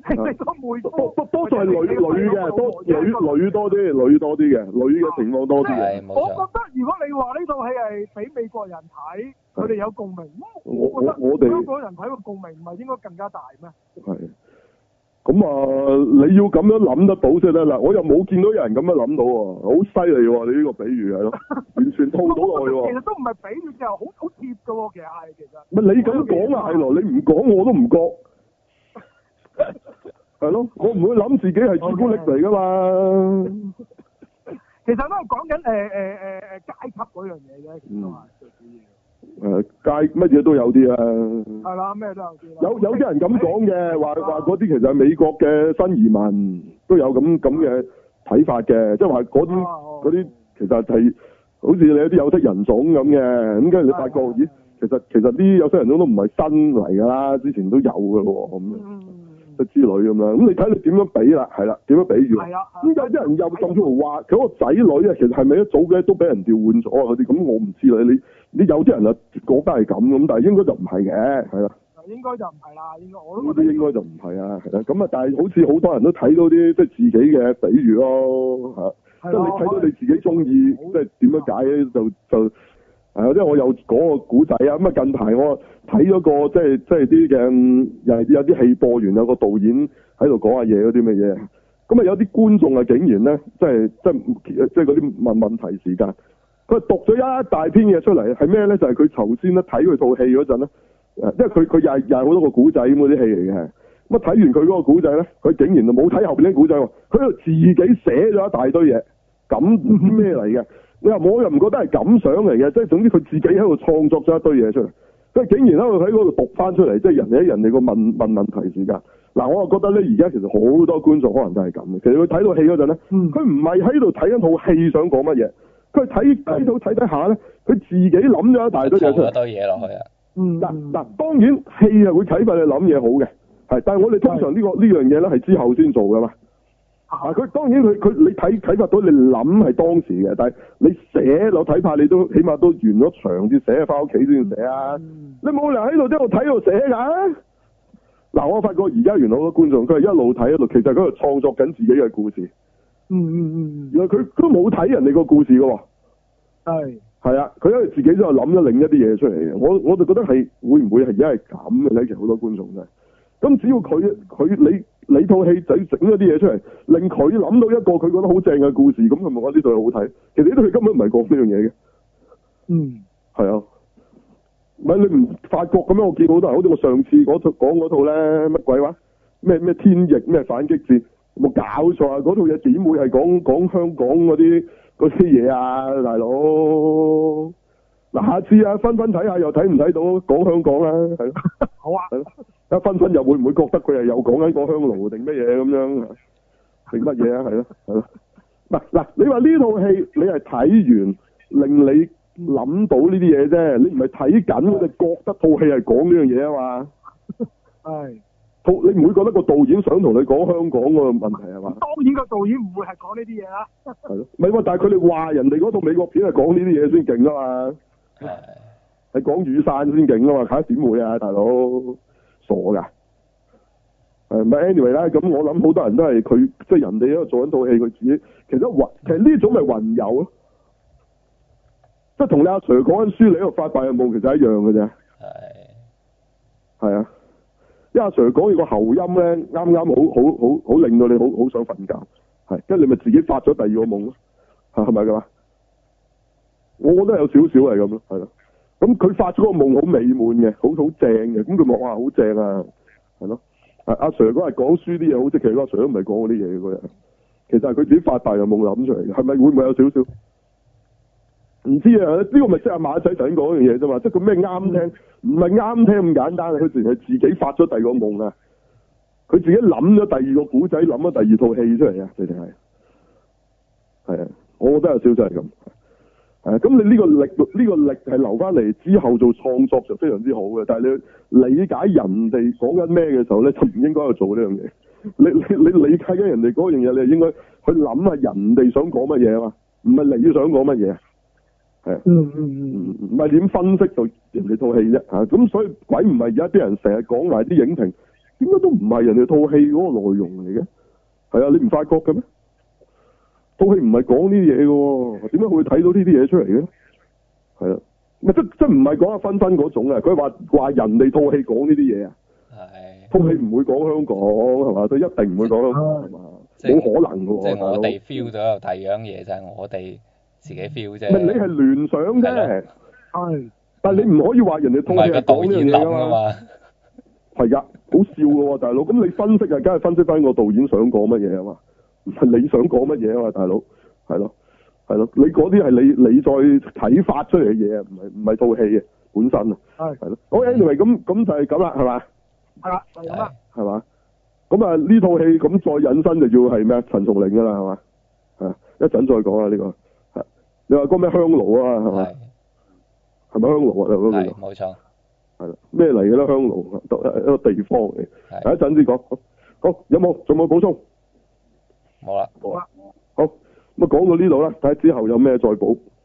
係你個妹夫， 多多數係女女嘅，多女女多啲，女多啲嘅，女嘅情況多啲嘅。 我覺得如果你話呢套戲係俾美國人睇，佢哋有共鳴，咁我覺得我哋香港人睇個共鳴唔係應該更加大咩？ 係。咁啊，你要咁樣諗得到先得啦。我又冇見到有人咁樣諗到喎，好犀利喎！你呢個比喻係咯，完全套到落去喎。 其實都唔係比喻嘅，好好貼嘅喎，其實係其實。 咪你咁講啊，係咯，你唔講我都唔覺。係咯，我唔會諗自己係朱古力嚟噶嘛。 其實都係講緊誒誒誒誒階級嗰樣嘢嘅，其實都係最主要。 誒，階乜嘢都有啲啊。 係啦，咩都有啲。 有有啲人咁講嘅，話話嗰啲其實係美國嘅新移民都有咁咁嘅睇法嘅，即係話嗰啲嗰啲其實係好似你有啲有色人種咁嘅，咁跟住你發覺咦，其實其實啲有色人種都唔係新嚟㗎啦，之前都有㗎咯咁樣。嗯之類咁樣，咁你睇你點樣比啦，係啦，點樣比喻？係啊。咁有啲人又甚至乎話佢個仔女啊，其實係咪一早嘅都俾人調換咗啊？嗰啲咁我唔知啦。你你有啲人啊覺得係咁咁，但係應該就唔係嘅，係啦。 應該就唔係啦，應該我都覺得應該就唔係啊，係啦。咁啊，但係好似好多人都睇到啲即係自己嘅比喻咯，嚇。即係你睇到你自己中意，即係點樣解就就。係啊，即係我有嗰個古仔啊，咁啊近排我睇咗個即係即係啲嘅，又係有啲戲播完有個導演喺度講下嘢嗰啲咩嘢，咁啊有啲觀眾啊竟然咧，即係即係即係嗰啲問問題時間，佢讀咗一大篇嘢出嚟，係咩咧？就係佢頭先咧睇佢套戲嗰陣咧，誒，因為佢佢又係又係好多個古仔咁嗰啲戲嚟嘅，咁啊睇完佢嗰個古仔咧，佢竟然就冇睇後邊啲古仔喎，佢喺度自己寫咗一大堆嘢，咁唔知咩嚟嘅？你又我又唔覺得係感想嚟嘅，即係總之佢自己喺度創作咗一堆嘢出嚟，佢竟然喺度喺嗰度讀翻出嚟，即係人哋喺人哋個問問問題時間。嗱，我又覺得咧，而家其實好多觀眾可能都係咁嘅。其實佢睇到戲嗰陣咧，佢唔係喺度睇緊套戲想講乜嘢，佢睇睇到睇睇下咧，佢自己諗咗一大堆嘢出嚟。 一堆嘢落去啊！ 嗱嗱，當然戲係會啟發你諗嘢好嘅，係，但係我哋通常呢、呢個呢樣嘢咧係之後先做噶嘛。啊！佢當然佢佢你睇啟發到你諗係當時嘅，但係你寫我睇怕你都起碼都完咗場先寫，翻屋企先要寫啊！嗯、你冇理由喺度一路睇一路寫㗎。嗱，我發覺而家原來好多觀眾佢係一路睇一路，其實佢喺度創作緊自己嘅故事。 嗯嗯嗯。原來佢都冇睇人哋個故事㗎喎。係。係啊，佢因為自己都係諗咗另一啲嘢出嚟嘅。我我就覺得係會唔會係而家係咁嘅咧？其實好多觀眾真係。咁只要佢佢你。你套戲仔整咗啲嘢出嚟，令佢諗到一個佢覺得好正嘅故事，咁係咪我呢套好睇？其實呢套戲根本唔係講呢樣嘢嘅。嗯，係啊，唔係你唔發覺咁樣？我見好多人，好似我上次嗰套講嗰套咧，乜鬼話？咩咩天翼咩反擊戰？有冇搞錯啊？嗰套嘢點會係講講香港嗰啲嗰啲嘢啊，大佬？嗱，下次啊，分分睇下又睇唔睇到講香港啊？係咯， 好啊。 一分分又會唔會覺得佢係有講緊個香爐定乜嘢咁樣？定乜嘢啊？係咯，係咯。嗱嗱，你話呢套戲你係睇完令你諗到呢啲嘢啫，你唔係睇緊，你覺得套戲係講呢樣嘢啊嘛？係。套你唔會覺得個導演想同你講香港個問題係嘛？當然個導演唔會係講呢啲嘢啦。 係咯，唔係喎，但係佢哋話人哋嗰套美國片係講呢啲嘢先勁啊嘛。係。係講雨傘先勁啊嘛，睇下點會啊，大佬？傻噶，誒，唔係 anyway 啦。咁我諗好多人都係佢，即係人哋喺度做緊套戲，佢自己其實雲，其實呢種咪雲遊咯，即係同你阿 Sir 講緊書，你喺度發白日夢，其實一樣嘅啫。係係啊，因為阿 Sir 講完個喉音咧，啱啱好好好好令到你好好想瞓覺，係，跟住你咪自己發咗第二個夢咯，係係咪噶嘛？我覺得有少少係咁咯，係咯。咁佢發咗個夢好美滿嘅，好好正嘅，咁佢話哇好正啊，係咯。阿阿 Sir 嗰日講書啲嘢，好似其實阿 Sir 都唔係講嗰啲嘢嗰日，其實係佢自己發大嘅夢諗出嚟嘅，係咪會唔會有少少？唔知啊，呢、這個咪即係阿馬仔頭先講嗰樣嘢啫嘛，即係佢咩啱聽，唔係啱聽咁簡單，佢淨係自己發咗第二個夢啊，佢自己諗咗第二個古仔，諗咗第二套戲出嚟啊，直情係，係啊，我覺得有少少係咁。誒，咁你呢個力，呢、這個力係留翻嚟之後做創作就非常之好嘅，但係你理解人哋講緊咩嘅時候咧，就唔應該去做呢樣嘢。你你你理解緊人哋嗰樣嘢，你係應該去諗下人哋想講乜嘢啊嘛，唔係你想講乜嘢。係啊，嗯嗯嗯，唔係點分析到人哋套戲啫嚇，咁所以鬼唔係而家啲人成日講埋啲影評， 點解都唔係人哋套戲嗰個內容嚟嘅？係啊，你唔發覺嘅咩？套戲唔係講呢啲嘢嘅喎，點解會睇到呢啲嘢出嚟嘅？係啊，咪即即唔係講阿芬芬嗰種啊？佢話話人哋套戲講呢啲嘢啊？係。套戲唔會講香港係嘛？佢一定唔會講香港係嘛？冇可能嘅喎。 即係我哋 feel 到有第二樣嘢就係我哋自己 feel 啫。 咪你係聯想啫。係。但係你唔可以話人哋套戲係講呢樣嘢㗎嘛？係㗎，好笑㗎喎，大佬。咁你分析啊，梗係分析翻個導演想講乜嘢啊嘛？唔係你想講乜嘢啊嘛，大佬。係咯，係咯。你嗰啲係你你再啟發出嚟嘅嘢啊，唔係唔係套戲嘅本身啊。係。係咯。好 anyway 咁咁就係咁啦，係嘛？ 係啦，係咁啦。 係嘛？咁啊呢套戲咁再引申就要係咩？陳松伶㗎啦，係嘛？係一陣再講啊呢個。係。你話嗰咩香爐啊？係咪？係咪香爐啊？嗰個係冇錯。 係啦，咩嚟嘅咧？香爐一個地方嚟，係一陣先講。好，有冇仲有冇補充？ 冇啦， 冇啦。 好，咁啊講到呢度啦，睇下之後有咩再補。